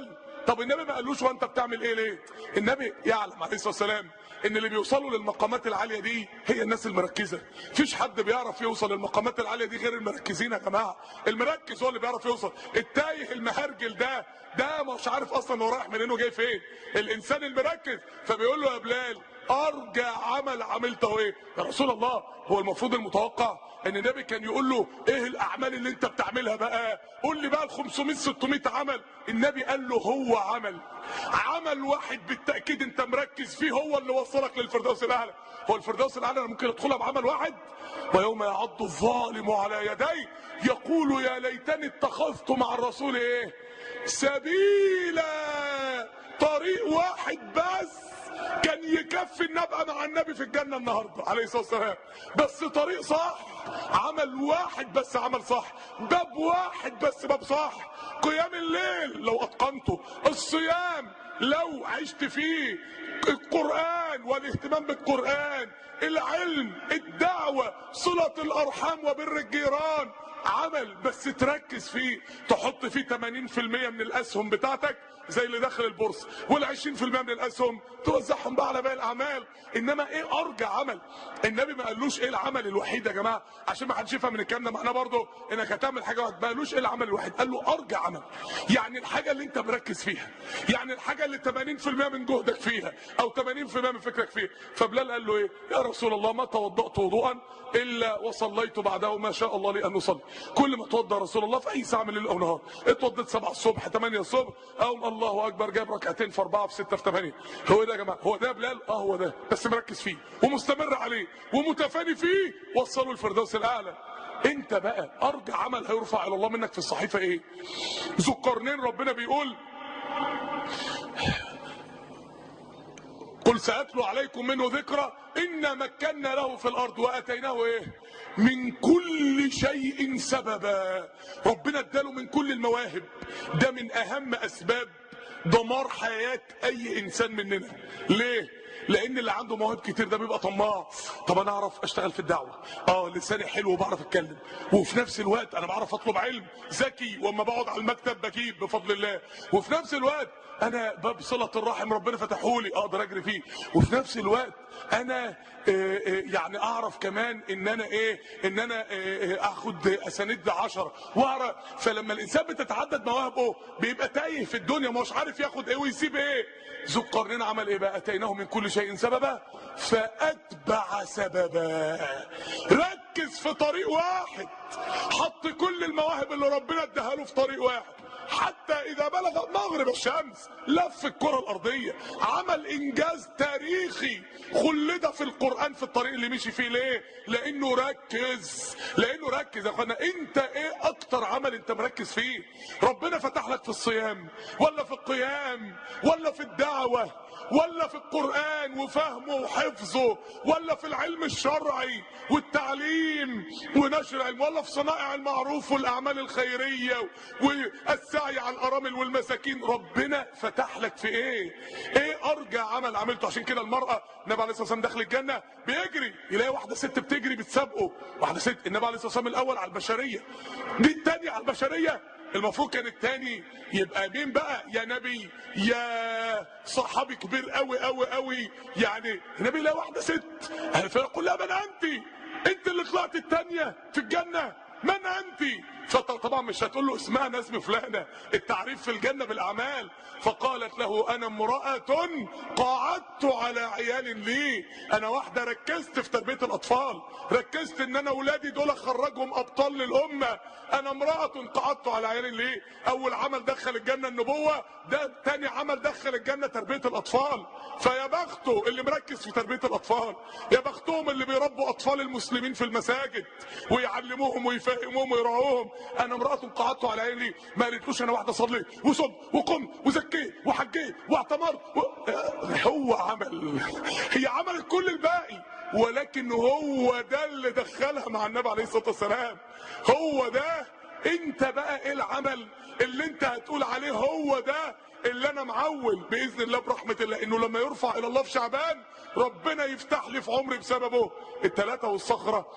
طب النبي ما قالوش وانت بتعمل ايه ليه؟ النبي يعلم عليه الصلاه والسلام ان اللي بيوصلوا للمقامات العاليه دي هي الناس المركزه. مفيش حد بيعرف يوصل للمقامات العاليه دي غير المركزين يا جماعه. المركز هو اللي بيعرف يوصل. التايه المهرجل ده مش عارف اصلا هو رايح منين وجاي فين. الانسان المركز فبيقول له يا بلال ارجى عمل عملته ايه؟ يا رسول الله هو المفروض المتوقع ان النبي كان يقول له ايه الاعمال اللي انت بتعملها بقى؟ قول لي بقى ال 500 600 عمل. النبي قال له هو عمل واحد بالتاكيد انت مركز فيه هو اللي وصلك للفردوس الاعلى. هو الفردوس الاعلى انا ممكن ادخلها بعمل واحد؟ ويوم يعض الظالم على يديه يقول يا ليتني اتخذت مع الرسول ايه؟ سبيلا. طريق واحد بس كان يكفي ان ابقى مع النبي في الجنه النهارده عليه الصلاه والسلام. بس طريق صح، عمل واحد بس عمل صح، باب واحد بس باب صح. قيام الليل لو اتقنته، الصيام لو عشت فيه، القرآن والاهتمام بالقرآن، العلم، الدعوة، صلة الأرحام وبر الجيران، عمل بس تركز فيه، تحط فيه 80% من الأسهم بتاعتك زي اللي داخل البورصة، وال20% من الأسهم توزعهم بقى على باقي الأعمال. إنما إيه أرجى عمل؟ النبي ما قالوش إيه العمل الوحيد يا جماعة عشان ما حدش يفهم من الكلام ده معناه برضه إنك هتعمل حاجة واحدة. ما قالوش إيه العمل الوحيد، قال له أرجى عمل. يعني الحاجة اللي أنت مركز فيها، يعني الحاجة اللي 80% من جهدك فيها أو 80% من فكرك فيها. فبلال قال له إيه؟ يا رسول الله ما توضأت وضوءا إلا وصليت بعده ما شاء الله لي أن أصلي. كل ما توضأ رسول الله في أي ساعة من الليل أو نهار، اتوضيت 7 الصبح 8 الصبح أو الله أكبر جاب ركعتين في 4 في 6 في 8. هو ده يا جماعة، هو ده بلال؟ هو ده، بس مركز فيه ومستمر عليه ومتفاني فيه، وصلوا الفردوس الأعلى. انت بقى ارجى عمل هيرفع الى الله منك في الصحيفه ايه؟ ذو القرنين ربنا بيقول قل سأتلو عليكم منه ذكرى إنا مكنا له في الأرض وآتيناه إيه؟ من كل شيء سببا. ربنا اداله من كل المواهب. ده من أهم أسباب دمار حياة أي إنسان مننا. ليه؟ لأن اللي عنده مواهب كتير ده بيبقى طماع. طب أنا أعرف أشتغل في الدعوة، لساني حلو وبعرف أتكلم، وفي نفس الوقت أنا بعرف أطلب علم، ذكي، وأما بقعد على المكتب بجيب بفضل الله، وفي نفس الوقت انا باب صله الرحم ربنا فتحولي اقدر اجري فيه، وفي نفس الوقت انا يعني اعرف كمان ان انا اخد اسانيد 10 واعرف. فلما الانسان بتتعدد مواهبه بيبقى تايه في الدنيا، مش عارف ياخد ايه ويسيب ايه. ذو القرنين عمل ايه بقى؟ اتيناه من كل شيء سببا فاتبع سببا. ركز في طريق واحد، حط كل المواهب اللي ربنا اداها له في طريق واحد، حتى اذا بلغ مغرب الشمس لف الكرة الارضية، عمل انجاز تاريخي خلد في القرآن في الطريق اللي مشي فيه. ليه؟ لانه ركز يا اخوانا. انت ايه اكتر عمل انت مركز فيه؟ ربنا فتح لك في الصيام ولا في القيام ولا في الدعوة ولا في القرآن وفهمه وحفظه ولا في العلم الشرعي والتعليم ونشر العلم ولا في صنائع المعروف والأعمال الخيرية والسعي على الأرامل والمساكين؟ ربنا فتح لك في ايه أرجى عمل عملته؟ عشان كده المرأة النبي عليه الصلاة والسلام داخل الجنة بيجري يلاقي واحدة ست بتجري بتسابقه، واحدة ست. النبي عليه الصلاة والسلام الأول على البشرية، دي التانية على البشرية. المفروض كان التاني يبقى مين بقى؟ يا نبي يا صحابي كبير قوي قوي قوي. يعني النبي لا واحده ست فيقول لها من انت اللي طلعت التانية في الجنة، من انت؟ فطبعا مش هتقول له اسمها انا اسمي فلانه، التعريف في الجنه بالاعمال. فقالت له انا امراه قعدت على عيال لي، انا واحده ركزت في تربيه الاطفال، ركزت ان انا اولادي دول اخرجهم ابطال للامه. انا امراه قعدت على عيال لي. اول عمل دخل الجنه النبوه، ده تاني عمل دخل الجنه تربيه الاطفال. فيا بخته اللي مركز في تربيه الاطفال، يا بختهم اللي بيربوا اطفال المسلمين في المساجد ويعلموهم ويفهموهم ويرعوهم. انا امراه قعدت على عيني. ما قالتلوش انا واحده صليت وصم وقم وزكيت وحجيت واعتمرت هو عمل، هي عملت كل الباقي، ولكن هو ده اللي دخلها مع النبي عليه الصلاه والسلام. هو ده. انت بقى ايه العمل اللي انت هتقول عليه هو ده اللي انا معول باذن الله برحمه الله انه لما يرفع الى الله في شعبان ربنا يفتح لي في عمري بسببه؟ الثلاثه والصخره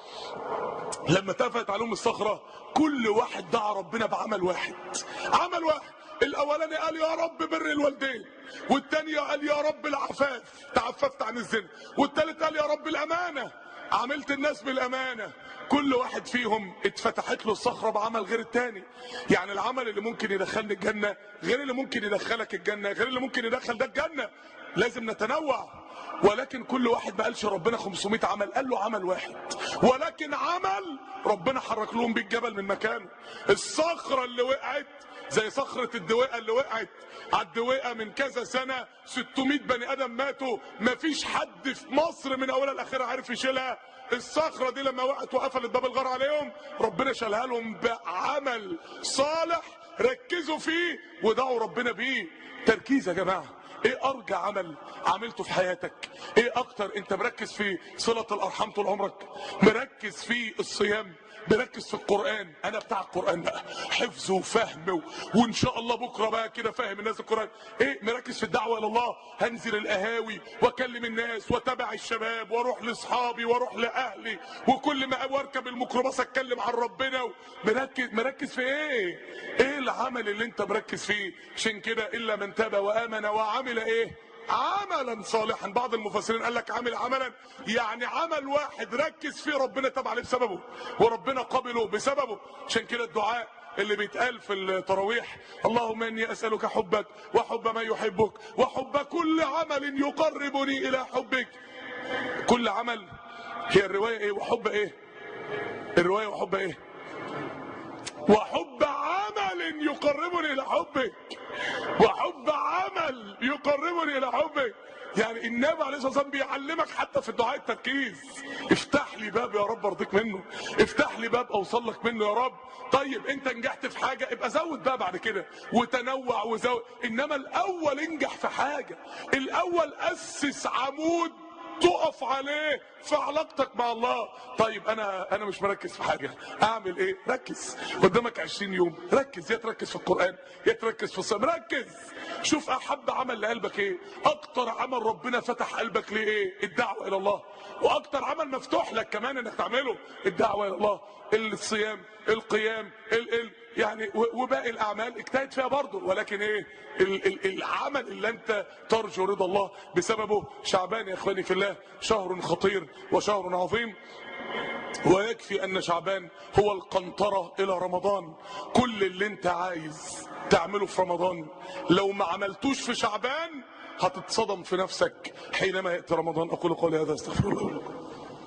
لما اتفقت عليهم الصخره كل واحد دعا ربنا بعمل واحد، عمل واحد. الاولاني قال يا رب بر الوالدين، والتاني قال يا رب العفاف، تعففت عن الزنا، والتالت قال يا رب الامانه، عملت الناس بالامانه. كل واحد فيهم اتفتحت له الصخره بعمل غير التاني. يعني العمل اللي ممكن يدخلني الجنه غير اللي ممكن يدخلك الجنه غير اللي ممكن يدخل ده الجنه. لازم نتنوع. ولكن كل واحد ما قالش ربنا 500 عمل، قال له عمل واحد، ولكن عمل ربنا حرك لهم بيه الجبل من مكانه. الصخره اللي وقعت زي صخره الدويقه اللي وقعت على الدويقه من كذا سنه، 600 بني ادم ماتوا، مفيش حد في مصر من اولها لاخرها عارف يشيلها. الصخره دي لما وقعت وقفلت باب الغار عليهم، ربنا شالها لهم بعمل صالح ركزوا فيه ودعوا ربنا بيه. تركيز يا جماعه. ايه ارجى عمل عملته في حياتك؟ ايه اكتر انت مركز في صلة الارحام طول عمرك؟ مركز في الصيام؟ مركز في القرآن؟ انا بتاع القرآن بقى، حفظ وفهم وان شاء الله بكره بقى كده فاهم الناس القرآن. ايه مركز في الدعوة الى الله؟ هنزل القهاوي واكلم الناس واتابع الشباب واروح لاصحابي واروح لاهلي، وكل ما واركب الميكروباص اتكلم عن ربنا. مركز في ايه؟ ايه العمل اللي انت مركز فيه؟ عشان كده الا من تاب وامن وعمل ايه؟ عملا صالحا. بعض المفسرين قال لك عمل عملا يعني عمل واحد ركز فيه ربنا تاب عليه بسببه وربنا قبله بسببه. عشان كده الدعاء اللي بيتقال في التراويح اللهم اني اسالك حبك وحب ما يحبك وحب كل عمل يقربني الى حبك. كل عمل، هي الروايه ايه؟ وحب ايه؟ الروايه وحب ايه؟ وحب عمل يقربني الى حبك. وحب عمل يقربني الى حبك. يعني النبي عليه الصلاه والسلام بيعلمك حتى في الدعاء التركيز. افتح لي باب يا رب ارضيك منه، افتح لي باب اوصل لك منه يا رب. طيب انت نجحت في حاجه ابقى زود بقى بعد كده وتنوع وزود، انما الاول انجح في حاجه، الاول اسس عمود تقف عليه في علاقتك مع الله. طيب انا مش مركز في حاجه، اعمل ايه؟ ركز. قدامك 20 يوم، ركز. يا تركز في القران يا تركز في الصيام. ركز شوف احب عمل لقلبك ايه، اكتر عمل ربنا فتح قلبك ليه ايه؟ الدعوه الى الله. واكتر عمل مفتوح لك كمان انك تعمله الدعوه الى الله، الصيام، القيام، يعني وباقي الاعمال اجتهد فيها برضه، ولكن ايه؟ العمل اللي انت ترجو رضا الله بسببه. شعبان يا اخواني في الله شهر خطير وشهر عظيم، ويكفي ان شعبان هو القنطرة الى رمضان. كل اللي انت عايز تعمله في رمضان لو ما عملتوش في شعبان هتتصدم في نفسك حينما يأتي رمضان. اقول قولي هذا استغفر الله لكم.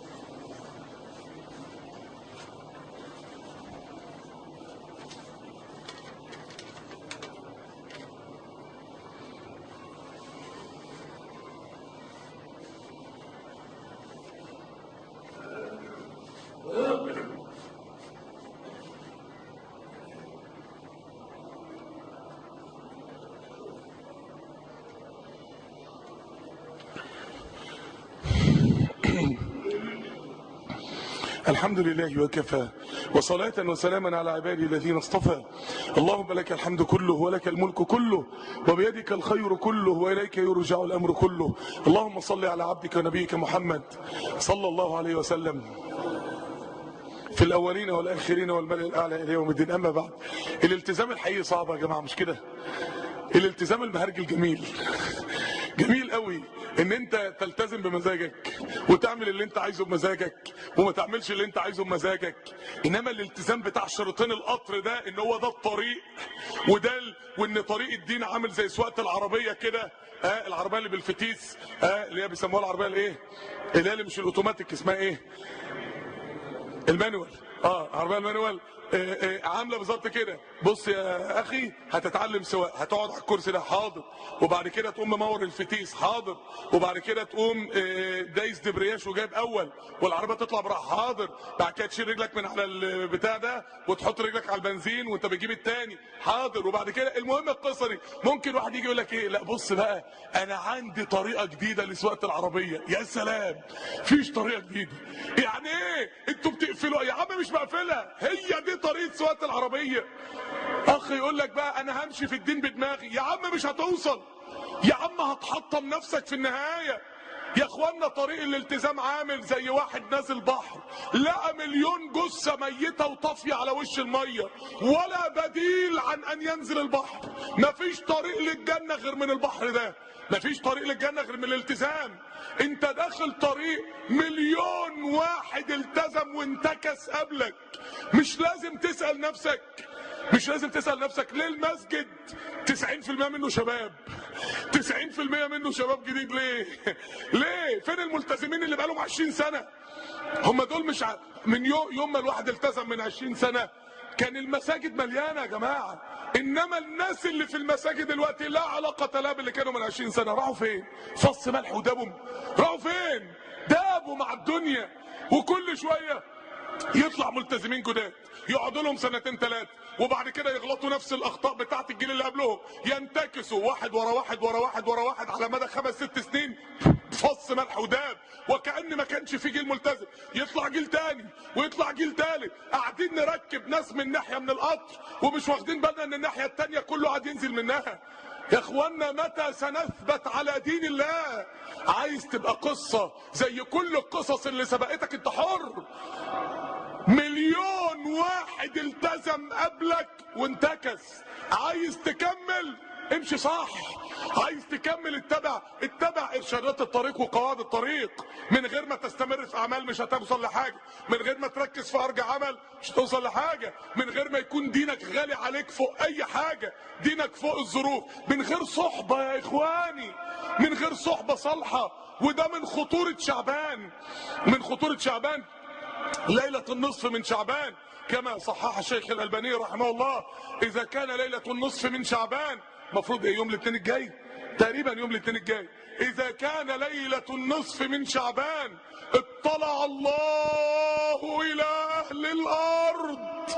الحمد لله وكفى، وصلاة وسلاما على عبادي الذين اصطفى. اللهم لك الحمد كله ولك الملك كله وبيدك الخير كله وإليك يرجع الأمر كله. اللهم صل على عبدك ونبيك محمد صلى الله عليه وسلم في الأولين والآخرين والملأ الأعلى إلى يوم الدين. أما بعد، الالتزام الحقيقي صعب يا جماعة، مش كده؟ الالتزام المهرجل جميل جميل قوي ان انت تلتزم بمزاجك وتعمل اللي انت عايزه بمزاجك وما تعملش اللي انت عايزه بمزاجك. انما الالتزام بتاع شريطين القطر ده ان هو ده الطريق وان طريق الدين عامل زي سواقه العربيه كده. العربيه اللي بالفتيس، اللي هي بيسموها العربيه الايه؟ اللي مش الاوتوماتيك، اسمها ايه؟ المانوال. عربيه المانوال عامله بالظبط كده. بص يا اخي، هتتعلم سواقه، هتقعد على الكرسي ده، حاضر، وبعد كده تقوم ممور الفتيس، حاضر، وبعد كده تقوم دايس دبرياش وجايب اول والعربيه تطلع براحه، حاضر، بعد كده تشيل رجلك من على البتاع ده وتحط رجلك على البنزين وانت بتجيب التاني، حاضر، وبعد كده المهم القصه دي. ممكن واحد يجي يقول لك ايه؟ لا بص بقى، انا عندي طريقه جديده لسواقه العربيه. يا سلام، فيش طريقه جديده؟ يعني ايه انتوا بتقفلوا؟ يا عم مش بقفلها، هي دي طريقه سواقه العربيه. اخ يقول لك بقى انا همشي في الدين بدماغي، يا عم مش هتوصل، يا عم هتحطم نفسك في النهايه. يا اخوانا طريق الالتزام عامل زي واحد نازل بحر لقى مليون جثه ميته وطافيه على وش الميه، ولا بديل عن ان ينزل البحر. مفيش طريق للجنه غير من البحر ده، مفيش طريق للجنه غير من الالتزام. انت داخل طريق مليون واحد التزم وانتكس قبلك. مش لازم تسأل نفسك، مش لازم تسأل نفسك ليه المسجد 90% منه شباب، 90% منه شباب جديد؟ ليه؟ ليه؟ فين الملتزمين اللي بقالهم 20 سنة؟ هم دول مش من يوم ما الواحد التزم من 20 سنة كان المساجد مليانة يا جماعة. انما الناس اللي في المساجد دلوقتي لا علاقة لها باللي كانوا من 20 سنة. راحوا فين؟ فص ملح ودابهم. راحوا فين؟ دابوا مع الدنيا. وكل شوية يطلع ملتزمين جداد يقعدوا لهم سنتين ثلاثة وبعد كده يغلطوا نفس الاخطاء بتاعت الجيل اللي قبلهم، ينتكسوا واحد ورا واحد ورا واحد ورا واحد على مدى 5-6 سنين فص ملح وداب، وكأن ما كانش في جيل ملتزم. يطلع جيل تاني ويطلع جيل تالت، قاعدين نركب ناس من ناحية من القطر ومش واخدين بالنا ان الناحية التانية كله قاعد ينزل منها. يا اخوانا متى سنثبت على دين الله؟ عايز تبقى قصة زي كل القصص اللي سبقتك؟ انت حر. مليون واحد التزم قبلك وانتكس. عايز تكمل؟ امشي صح. عايز تكمل؟ اتبع ارشادات الطريق وقواعد الطريق. من غير ما تستمر في اعمال مش هتوصل لحاجه، من غير ما تركز في ارجع عمل مش هتوصل لحاجه، من غير ما يكون دينك غالي عليك فوق اي حاجه، دينك فوق الظروف، من غير صحبه يا اخواني، من غير صحبه صالحه. وده من خطوره شعبان، من خطوره شعبان. ليلة النصف من شعبان كما صحح الشيخ الألباني رحمه الله، إذا كان ليلة النصف من شعبان مفروض يوم الاثنين الجاي تقريبا، يوم الاثنين الجاي. إذا كان ليلة النصف من شعبان اطلع الله إلى أهل الأرض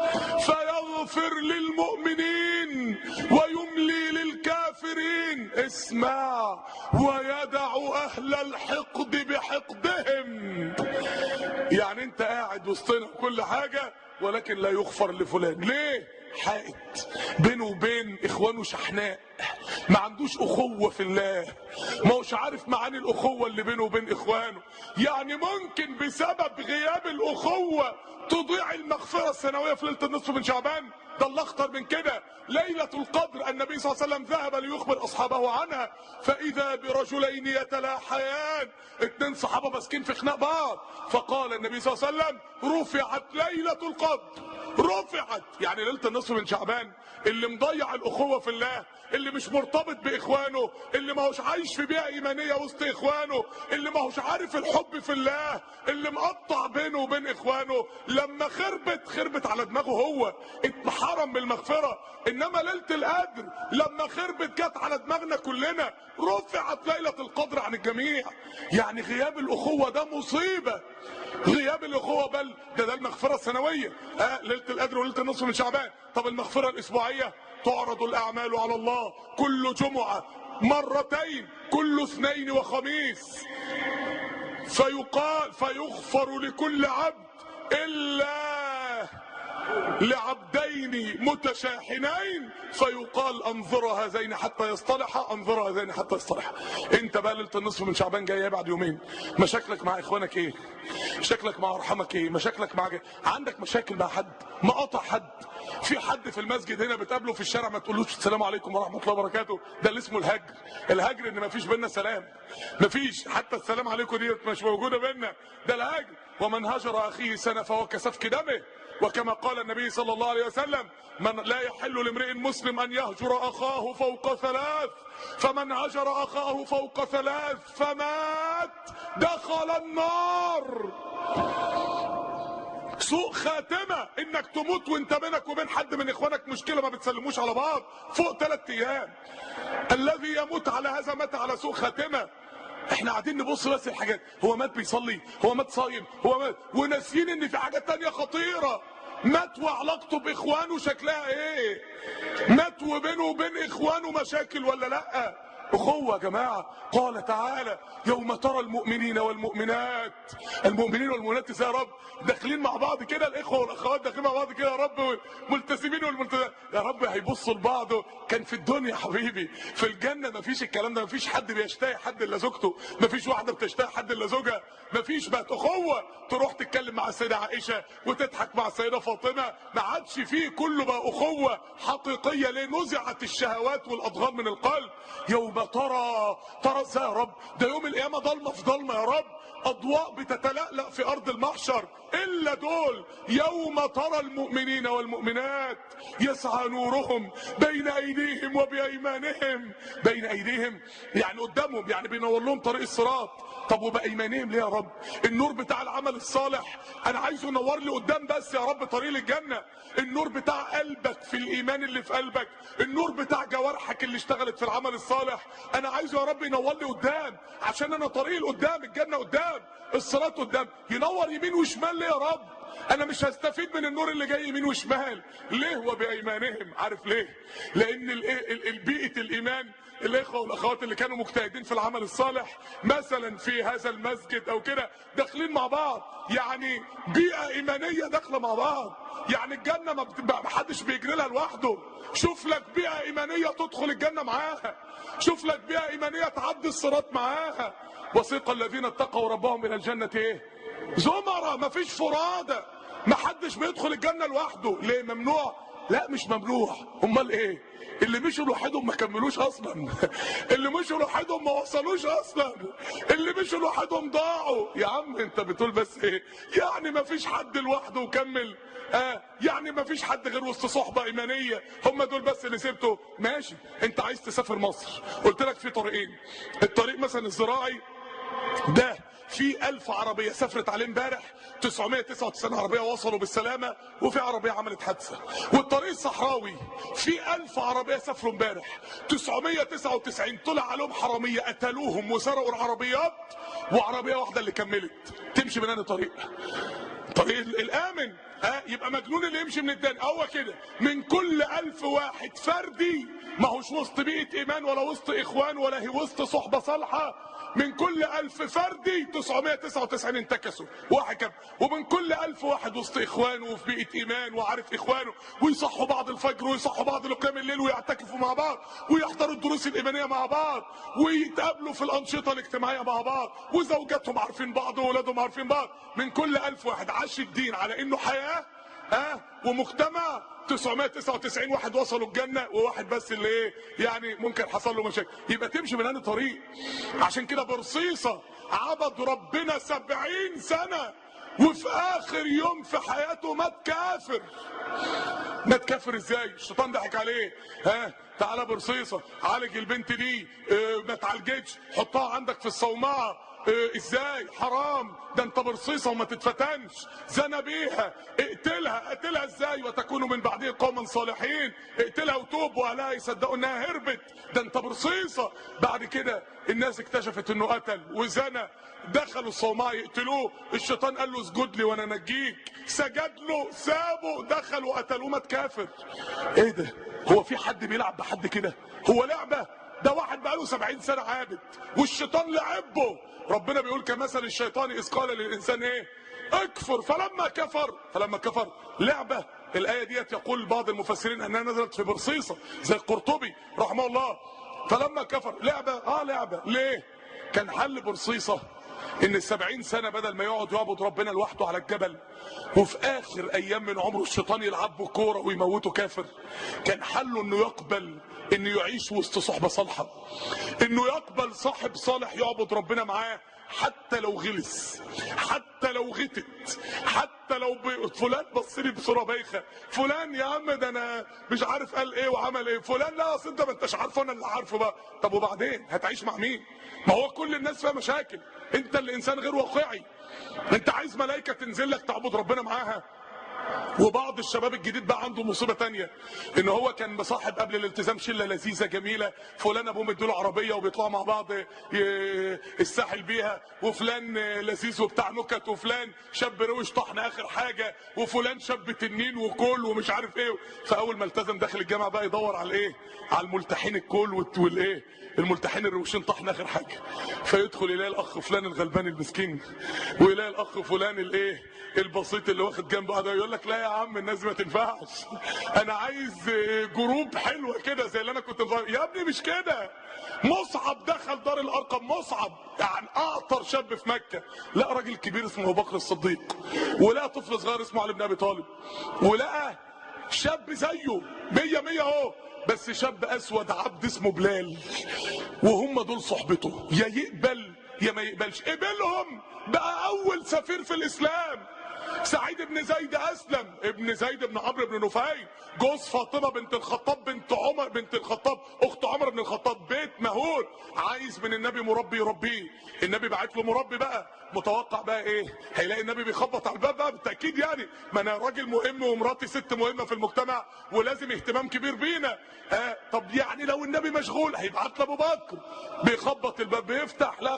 فيغفر للمؤمنين ويملي للكافرين، اسمع، ويدع أهل الحقد بحقدهم. يعني انت قاعد وسطنا كل حاجة ولكن لا يغفر لفلان. ليه؟ حائد بينه وبين اخوانه شحناء، ما عندوش اخوة في الله، ما هوش عارف معاني الاخوة اللي بينه وبين اخوانه. يعني ممكن بسبب غياب الاخوة تضيع المغفرة السنوية في ليلة النصف من شعبان. ده اللي اخطر من كده. ليلة القدر النبي صلى الله عليه وسلم ذهب ليخبر اصحابه عنها فاذا برجلين يتلاحيان، 2 صحابة ماسكين في خناق بعض، فقال النبي صلى الله عليه وسلم رفعت ليلة القدر. رفعت يعني ليلة النصف من شعبان. اللي مضيع الاخوة في الله، اللي مش مرتبط باخوانه، اللي ما هوش عايش في بيئة ايمانية وسط اخوانه، اللي ما هوش عارف الحب في الله، اللي مقطع بينه وبين اخوانه، لما خربت على دماغه هو، اتحرم بالمغفرة. انما ليلة القدر لما خربت جت على دماغنا كلنا. رفعت ليلة القدر عن الجميع. يعني غياب الاخوة ده مصيبة، غياب الاخوة. بل ده المغفرة السنوية، ليلة القدر وليلة النصف من شعبان. طب المغفرة الاسبوعية؟ تعرض الاعمال على الله كل جمعة مرتين، كل اثنين وخميس، فيغفر لكل عبد الا لعبدين متشاحنين، فيقال انظر هذين حتى يصطلحا، انظر هذين حتى يصطلحا. انت بقى ليله النصف من شعبان جايه بعد يومين، مشاكلك مع اخوانك ايه؟ مشاكلك مع ارحامك ايه؟ مشاكلك مع عندك مشاكل مع حد؟ مقاطع حد؟ في حد في المسجد هنا بتقابله في الشارع ما تقولوش السلام عليكم ورحمه الله وبركاته؟ ده اللي اسمه الهجر. الهجر ان ما فيش بينا سلام، ما فيش حتى السلام عليكم دي مش موجوده بينا، ده الهجر. ومن هجر اخيه سنه فهو كسفك دمه، وكما قال النبي صلى الله عليه وسلم من لا يحل لامرئ مسلم ان يهجر اخاه فوق 3، فمن هجر اخاه فوق 3 فمات دخل النار. سوء خاتمة انك تموت وانت بينك وبين حد من اخوانك مشكلة ما بتسلموش على بعض فوق 3 ايام. الذي يموت على هذا مات على سوء خاتمة. احنا قاعدين نبص بس الحاجات، هو مات بيصلي، هو مات صايم، هو مات، وناسيين ان في حاجات تانية خطيرة. مات وعلاقته باخوانه شكلها ايه؟ مات وبينه وبين اخوانه مشاكل ولا لا؟ اخوه يا جماعه. قال تعالى يوم ترى المؤمنين والمؤمنات، المؤمنين والمؤمنات ازاي يا رب؟ داخلين مع بعض كده، الاخوه والاخوات داخلين مع بعض كده يا رب، ملتزمين والملتزمات يا رب هيبصوا لبعض. كان في الدنيا يا حبيبي، في الجنه مفيش الكلام ده، مفيش حد بيشتهي حد الا زوجته، مفيش واحده بتشتهي حد الا زوجها، مفيش. بقت اخوه تروح تتكلم مع السيده عائشه وتضحك مع السيده فاطمه، ما عادش فيه، كله بقى اخوه حقيقيه. ليه؟ نزعت الشهوات والاضغام من القلب. يوم ترى ازاي يا رب؟ ده يوم القيامه ضلمه في ضلمه يا رب، اضواء بتتلألأ في ارض المحشر الا دول. يوم ترى المؤمنين والمؤمنات يسعى نورهم بين ايديهم وبايمانهم. بين ايديهم يعني قدامهم، يعني بينور لهم طريق الصراط. طب وبايمانهم ليه يا رب؟ النور بتاع العمل الصالح انا عايزه ينور لي قدام بس يا رب طريق الجنه. النور بتاع قلبك في الايمان اللي في قلبك، النور بتاع جوارحك اللي اشتغلت في العمل الصالح، انا عايزه يا رب ينور لي قدام، عشان انا طريقي قدام، الجنه قدام، الصراط قدام. ينور يمين وشمال ليه يا رب؟ انا مش هستفيد من النور اللي جاي يمين وشمال. ليه؟ وبايمانهم. عارف ليه؟ لان البيئه الايمان، الاخوه والاخوات اللي كانوا مجتهدين في العمل الصالح مثلا في هذا المسجد او كده داخلين مع بعض، يعني بيئه ايمانيه داخله مع بعض. يعني الجنه ما حدش بيجري لها لوحده. شوف لك بيئه ايمانيه تدخل الجنه معاها، شوف لك بيئه ايمانيه تعدي الصراط معاها. وسيق الذين اتقوا ربهم الى الجنه ايه؟ زمرة. مفيش فرادى، محدش بيدخل الجنه لوحده. ليه؟ ممنوع؟ لا مش ممنوع. امال ايه؟ اللي مشوا لوحدهم ما كملوش اصلا، اللي مشوا لوحدهم ما وصلوش اصلا، اللي مشوا لوحدهم ضاعوا. يا عم انت بتقول بس ايه؟ يعني ما فيش حد لوحده وكمل؟ يعني ما فيش حد غير وسط صحبه ايمانيه، هم دول بس اللي سبته؟ ماشي. انت عايز تسافر مصر، قلت لك في طريقين. الطريق مثلا الزراعي ده في 1000 عربية سافرت عليه امبارح، 999 عربية وصلوا بالسلامة، وفي عربية عملت حادثة. والطريق الصحراوي في 1000 عربية سافروا امبارح، 999 طلع عليهم حرامية قتلوهم وسرقوا العربيات، وعربية واحدة اللي كملت. تمشي من انهي طريق؟ طريق الآمن. يبقى مجنون اللي يمشي من الدين. هو كده من كل 1000 واحد فردي، ما هوش وسط بيئة إيمان ولا وسط إخوان ولا هي وسط صحبة صالحة، من كل 1000 فردي 999 انتكسوا، واحد كم. ومن كل 1000 واحد وسط إخوانه وفي بيئة إيمان وعارف إخوانه، ويصحوا بعض الفجر ويصحوا بعض لقيام الليل ويعتكفوا مع بعض ويحضروا الدروس الإيمانية مع بعض ويتقابلوا في الأنشطة الاجتماعية مع بعض وزوجاتهم عارفين بعض وولادهم عارفين بعض. من كل 1000 واحد عاش الدين على إنه حياة ومجتمع، 999 واحد وصلوا الجنة، وواحد بس اللي ايه يعني ممكن حصل له مشاكل. يبقى تمشي من هذا الطريق. عشان كده برصيصة عبد ربنا 70 سنة وفي اخر يوم في حياته مات كافر. مات كافر ازاي؟ الشيطان ضحك عليه. تعالى برصيصة عالج البنت دي، ما تعالجتش حطها عندك في الصومعة. ازاي؟ حرام، ده انت برصيصه وما تتفتنش. زنى بيها، اقتلها. قتلها ازاي؟ وتكون من بعده قوما صالحين. اقتلها وتوب واهلها يصدقوا انها هربت. ده انت برصيصه. بعد كده الناس اكتشفت انه قتل وزنى، دخلوا الصومعه يقتلوه. الشيطان قال له اسجد لي وانا انجيك، سجد له، سابه، دخلوا قتلوه، مات كافر. ايه ده؟ هو في حد بيلعب بحد كده؟ هو لعبه؟ ده واحد بقاله 70 سنة عابد والشيطان لعبه. ربنا بيقول كمثل الشيطان إذ قال للإنسان إيه؟ اكفر فلما كفر. لعبة. الآية ديت يقول بعض المفسرين أنها نزلت في برصيصة زي القرطبي رحمه الله. فلما كفر لعبة. لعبة. ليه؟ كان حل برصيصة ان 70 سنة بدل ما يقعد يعبد ربنا لوحده على الجبل وفي اخر ايام من عمره الشيطان يلعبه كوره ويموته كافر، كان حله انه يقبل انه يعيش وسط صحبه صالحه، انه يقبل صاحب صالح يعبد ربنا معاه حتى لو غلس، حتى لو غتت، حتى لو فلان بص لي بصوره بايخه، فلان يا عم ده انا مش عارف قال ايه وعمل ايه، فلان لا اصل انت ما انتش عارفه انا اللي عارفه بقى. طب وبعدين هتعيش مع مين؟ ما هو كل الناس فيها مشاكل، انت اللي انسان غير واقعي. انت عايز ملائكه تنزل لك تعبد ربنا معاها؟ وبعض الشباب الجديد بقى عنده مصيبه تانية، ان هو كان مصاحب قبل الالتزام شله لذيذه جميله، فلان ابوه مديله عربيه وبيطلعوا مع بعض الساحل بيها، وفلان لذيذ وبتاع نكت، وفلان شاب روش طحن اخر حاجه، وفلان شاب تنين وكول ومش عارف ايه. فاول ما التزم داخل الجامعه بقى يدور على ايه؟ على الملتحين الكول والايه؟ الملتحين الروشين طحن اخر حاجه. فيدخل يلاقي الاخ فلان الغلبان المسكين، ويلاقي الاخ فلان الايه؟ البسيط اللي واخد جنبه قاعد يقول لك لا يا عم الناس دي ما تنفعش، انا عايز جروب حلوه كده زي اللي انا كنت مظهر. يا ابني مش كده. مصعب دخل دار الارقم، مصعب يعني اعطر شاب في مكه، لقى راجل كبير اسمه ابو بكر الصديق، ولقى طفل صغير اسمه علي بن ابي طالب، ولقى شاب زيه 100 اهو، بس شاب اسود عبد اسمه بلال، وهم دول صحبته، يا يقبل يا ما يقبلش. قبلهم بقى اول سفير في الاسلام. سعيد بن زيد اسلم، ابن زيد بن عمرو بن نفيل، جوز فاطمه بنت الخطاب بنت عمر بنت الخطاب اخت عمر بن الخطاب، بيت مهول، عايز من النبي مربي يربيه. النبي بعت له مربي بقى، متوقع بقى ايه؟ هيلاقي النبي بيخبط على الباب بقى بالتاكيد، يعني ما انا راجل مهم ومراتي ست مهمه في المجتمع ولازم اهتمام كبير بينا. طب يعني لو النبي مشغول هيبعت لابو بكر. بيخبط الباب، بيفتح، لا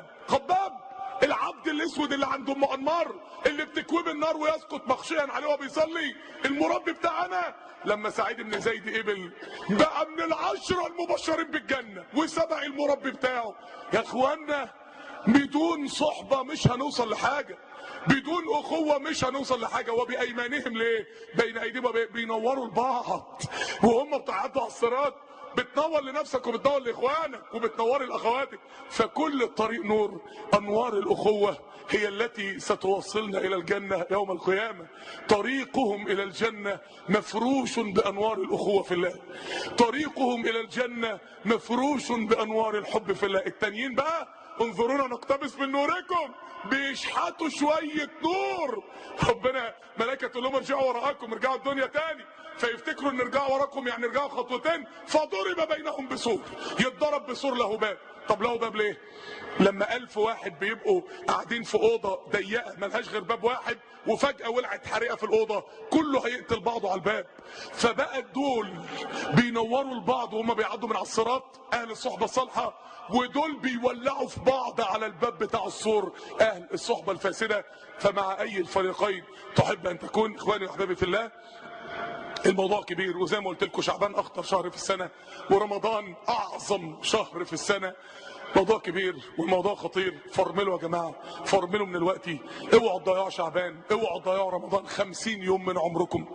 خباب العبد الاسود اللي عند ام انمار اللي بتكويه بالنار ويسقط مخشيا عليه وهو بيصلي، المربي بتاعنا. لما سعيد بن زيد قبل بقى من العشره المبشرين بالجنه وسبق المربي بتاعه. يا اخوانا بدون صحبه مش هنوصل لحاجه، بدون اخوه مش هنوصل لحاجه. وبايمانهم ليه؟ بين ايديهم بينوروا لبعض وهم بتعدوا على الصراط، بتنور لنفسك وبتنور لاخوانك وبتنور لاخواتك. فكل الطريق نور. انوار الاخوه هي التي ستوصلنا الى الجنه يوم القيامه. طريقهم الى الجنه مفروش بانوار الاخوه في الله، طريقهم الى الجنه مفروش بانوار الحب في الله. التانيين بقى انظرونا نقتبس من نوركم، بيشحتوا شويه نور. ربنا ملائكه تقول لهم ارجعوا وراءكم، ارجعوا الدنيا تاني، فيفتكروا ان ارجعوا وراكم يعني ارجعوا خطوتين، فضرب بينهم بسور، يتضرب بسور له باب. طب له باب ليه؟ لما 1000 واحد بيبقوا قاعدين في اوضه ضيقه ملهاش غير باب واحد، وفجاه ولعت حريقه في الاوضه، كله هيقتل بعضه على الباب. فبقى دول بينوروا لبعض وهم بيعدوا من على الصراط، اهل الصحبه الصالحه، ودول بيولعوا في بعض على الباب بتاع السور، اهل الصحبه الفاسده. فمع اي الفريقين تحب ان تكون؟ اخواني واحبابي في الله، الموضوع كبير، وزي ما قلت لكم شعبان اخطر شهر في السنه، ورمضان اعظم شهر في السنه. موضوع كبير والموضوع خطير. فرملوا يا جماعه، فرملوا من الوقت. اوعوا تضيعوا شعبان، اوعوا تضيعوا رمضان. 50 يوم من عمركم،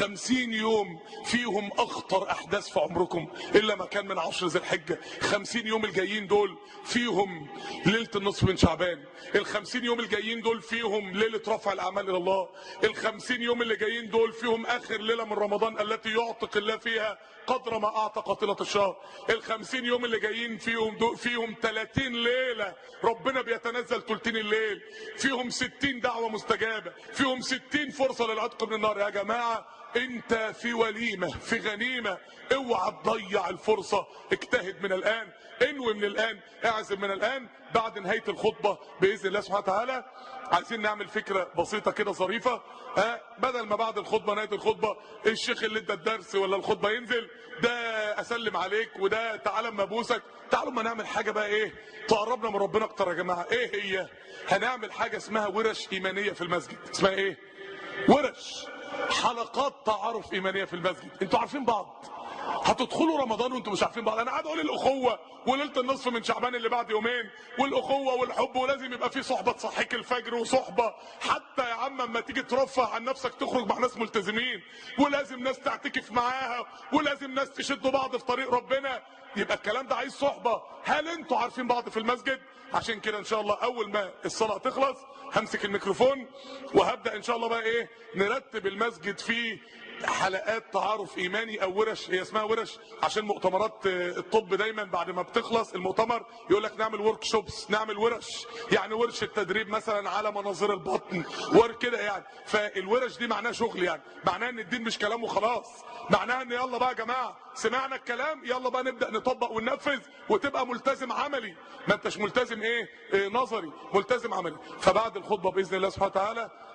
50 يوم فيهم اخطر احداث في عمركم الا ما كان من 10 ذي الحجه. 50 يوم الجايين دول فيهم ليله النصف من شعبان، ال50 يوم الجايين دول فيهم ليله رفع الاعمال الى الله، ال50 يوم اللي جايين دول فيهم اخر ليله من رمضان التي يعتق الله فيها قدر ما اعتق طيله الشهر. ال50 يوم اللي جايين فيهم 30 ليله ربنا بيتنزل ثلثين الليل، فيهم 60 دعوه مستجابه، فيهم 60 فرصه للعتق من النار. يا جماعه انت في وليمه، في غنيمه، اوعى تضيع الفرصه. اجتهد من الان، انوي من الان، اعزم من الان. بعد نهايه الخطبه باذن الله سبحانه وتعالى عايزين نعمل فكره بسيطه كده ظريفه. بدل ما بعد الخطبه نهايه الخطبه الشيخ اللي ادى الدرس ولا الخطبه ينزل، ده اسلم عليك وده تعالى اما ابوسك، تعالوا ما نعمل حاجه بقى ايه تقربنا من ربنا اكتر يا جماعه. ايه هي؟ هنعمل حاجه اسمها ورش ايمانيه في المسجد. اسمها ايه؟ ورش، حلقات تعارف ايمانيه في المسجد. انتوا عارفين بعض، هتدخلوا رمضان وانتوا مش عارفين بعض. انا قاعد اقول الاخوه وليله النصف من شعبان اللي بعد يومين، والاخوه والحب، ولازم يبقى في صحبه تصحيك الفجر، وصحبه حتى يا عم اما تيجي ترفه عن نفسك تخرج مع ناس ملتزمين، ولازم ناس تعتكف معاها، ولازم ناس تشدوا بعض في طريق ربنا. يبقى الكلام ده عايز صحبه. هل انتوا عارفين بعض في المسجد؟ عشان كده ان شاء الله اول ما الصلاه تخلص همسك الميكروفون وهبدا ان شاء الله بقى ايه نرتب المسجد فيه حلقات تعارف ايماني او ورش. هي اسمها ورش عشان مؤتمرات الطب دايما بعد ما بتخلص المؤتمر يقول لك نعمل ورك شوبس، نعمل ورش، يعني ورشه تدريب مثلا على مناظير البطن ورك كده يعني. فالورش دي معناها شغل، يعني معناها ان الدين مش كلام وخلاص، معناها ان يلا بقى يا جماعه سمعنا الكلام يلا بقى نبدا نطبق وننفذ وتبقى ملتزم عملي، ما انتش ملتزم ايه نظري، ملتزم عملي. فبعد الخطبه باذن الله سبحانه وتعالى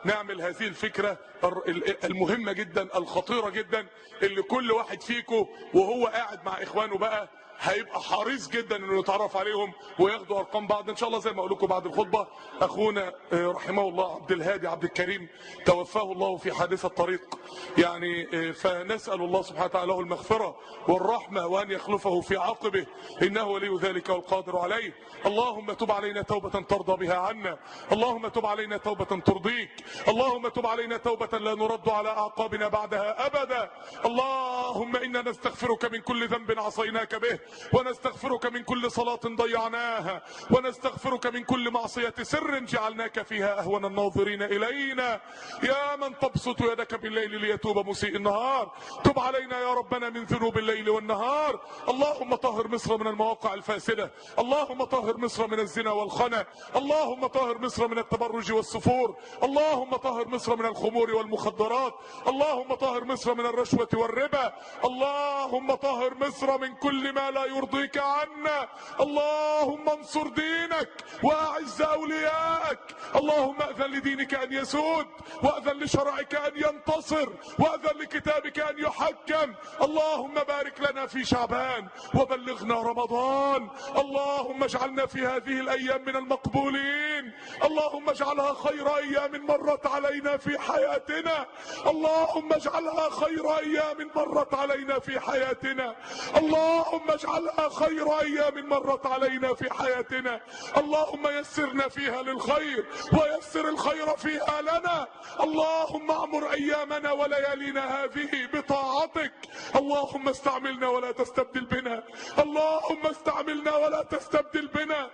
نعمل هذه الفكرة المهمة جدا الخطيرة جدا اللي كل واحد فيكم وهو قاعد مع اخوانه بقى هيبقى حريص جدا انه يتعرف عليهم وياخدوا ارقام بعض ان شاء الله. زي ما اقول لكم بعد الخطبه، اخونا رحمه الله عبد الهادي عبد الكريم توفاه الله في حادثه طريق، يعني فنسال الله سبحانه وتعالى له المغفره والرحمه وان يخلفه في عقبه، انه ولي ذلك والقادر عليه. اللهم تب علينا توبه ترضى بها عنا، اللهم تب علينا توبه ترضيك، اللهم تب علينا توبه لا نرد على اعقابنا بعدها ابدا. اللهم انا نستغفرك من كل ذنب عصيناك به، ونستغفرك من كل صلاة ضيعناها، ونستغفرك من كل معصية سر جعلناك فيها أهون الناظرين إلينا. يا من تبسط يدك بالليل ليتوب مسيء النهار، تب علينا يا ربنا من ذنوب الليل والنهار. اللهم طهر مصر من المواقع الفاسدة، اللهم طهر مصر من الزنا والخنا، اللهم طهر مصر من التبرج والسفور، اللهم طهر مصر من الخمور والمخدرات، اللهم طهر مصر من الرشوة والربا، اللهم طهر مصر من كل ما لا يرضيك عنا. اللهم انصر دينك واعز اوليائك، اللهم اذن لدينك ان يسود، واذن لشرعك ان ينتصر، واذن لكتابك ان يحكم. اللهم بارك لنا في شعبان وبلغنا رمضان، اللهم اجعلنا في هذه الايام من المقبولين، اللهم اجعلها خير ايام مرت علينا في حياتنا، اللهم اجعلها خير ايام مرت علينا في حياتنا، اللهم اجعلها خير ايام مرت علينا في حياتنا. اللهم يسرنا فيها للخير ويسر الخير فيها لنا. اللهم اعمر ايامنا وليالينا هذه بطاعتك. اللهم استعملنا ولا تستبدل بنا، اللهم استعملنا ولا تستبدل بنا،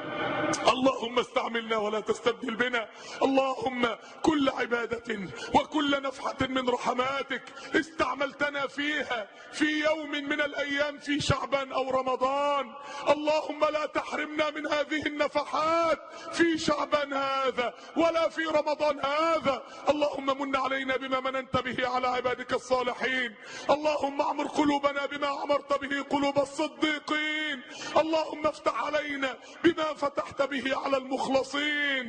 اللهم استعملنا ولا تستبدل بنا. اللهم كل عبادة وكل نفحة من رحماتك استعملتنا فيها في يوم من الايام في شعبان او رمضان، اللهم لا تحرمنا من هذه النفحات في شعبان هذا ولا في رمضان هذا. اللهم من علينا بما مننت به على عبادك الصالحين، اللهم اعمر قلوبنا بما عمرت به قلوب الصديقين، اللهم افتح علينا بما فتحت به على المخلصين،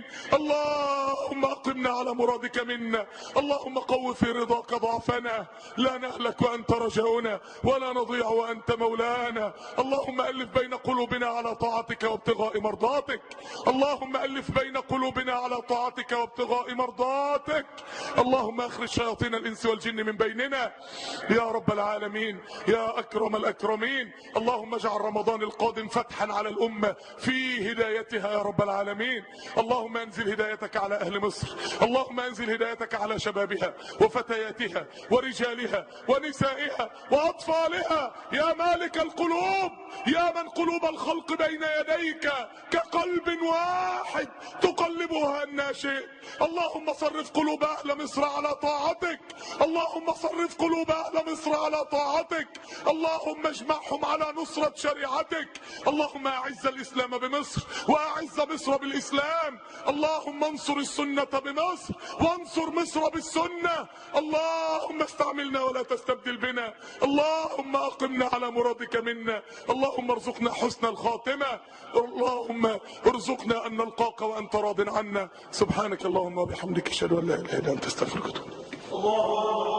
اللهم اقمنا على مرادك منا، اللهم قو في رضاك ضعفنا، لا نهلك وانت رجاؤنا ولا نضيع وانت مولانا. اللهم الف بين قلوبنا على طاعتك وابتغاء مرضاتك، اللهم الف بين قلوبنا على طاعتك وابتغاء مرضاتك. اللهم اخرج شياطين الانس والجن من بيننا يا رب العالمين يا اكرم الاكرمين. اللهم اجعل رمضان القادم فتحا على الامه في هدايتها يا رب العالمين. اللهم انزل هدايتك على اهل مصر، اللهم انزل هدايتك على شبابها وفتياتها ورجالها ونسائها واطفالها يا مالك القلوب، يا من قلوب الخلق بين يديك كقلب واحد تقلبها أن شئت. اللهم صرف قلوب اهل مصر على طاعتك، اللهم صرف قلوب اهل مصر على طاعتك، اللهم اجمعهم على نصرة شريعتك. اللهم اعز الاسلام بمصر واعز مصر بالاسلام، اللهم انصر السنة بمصر وانصر مصر بالسنة. اللهم استعملنا ولا تستبدل بنا، اللهم اقمنا على مرادك منا، اللهم ارزقنا حسن الخاتمة، اللهم ارزقنا ان نلقاك وانت راض عنا. سبحانك اللهم وبحمدك اشهد ان لا اله الا انت استغفرك واتوب اليك.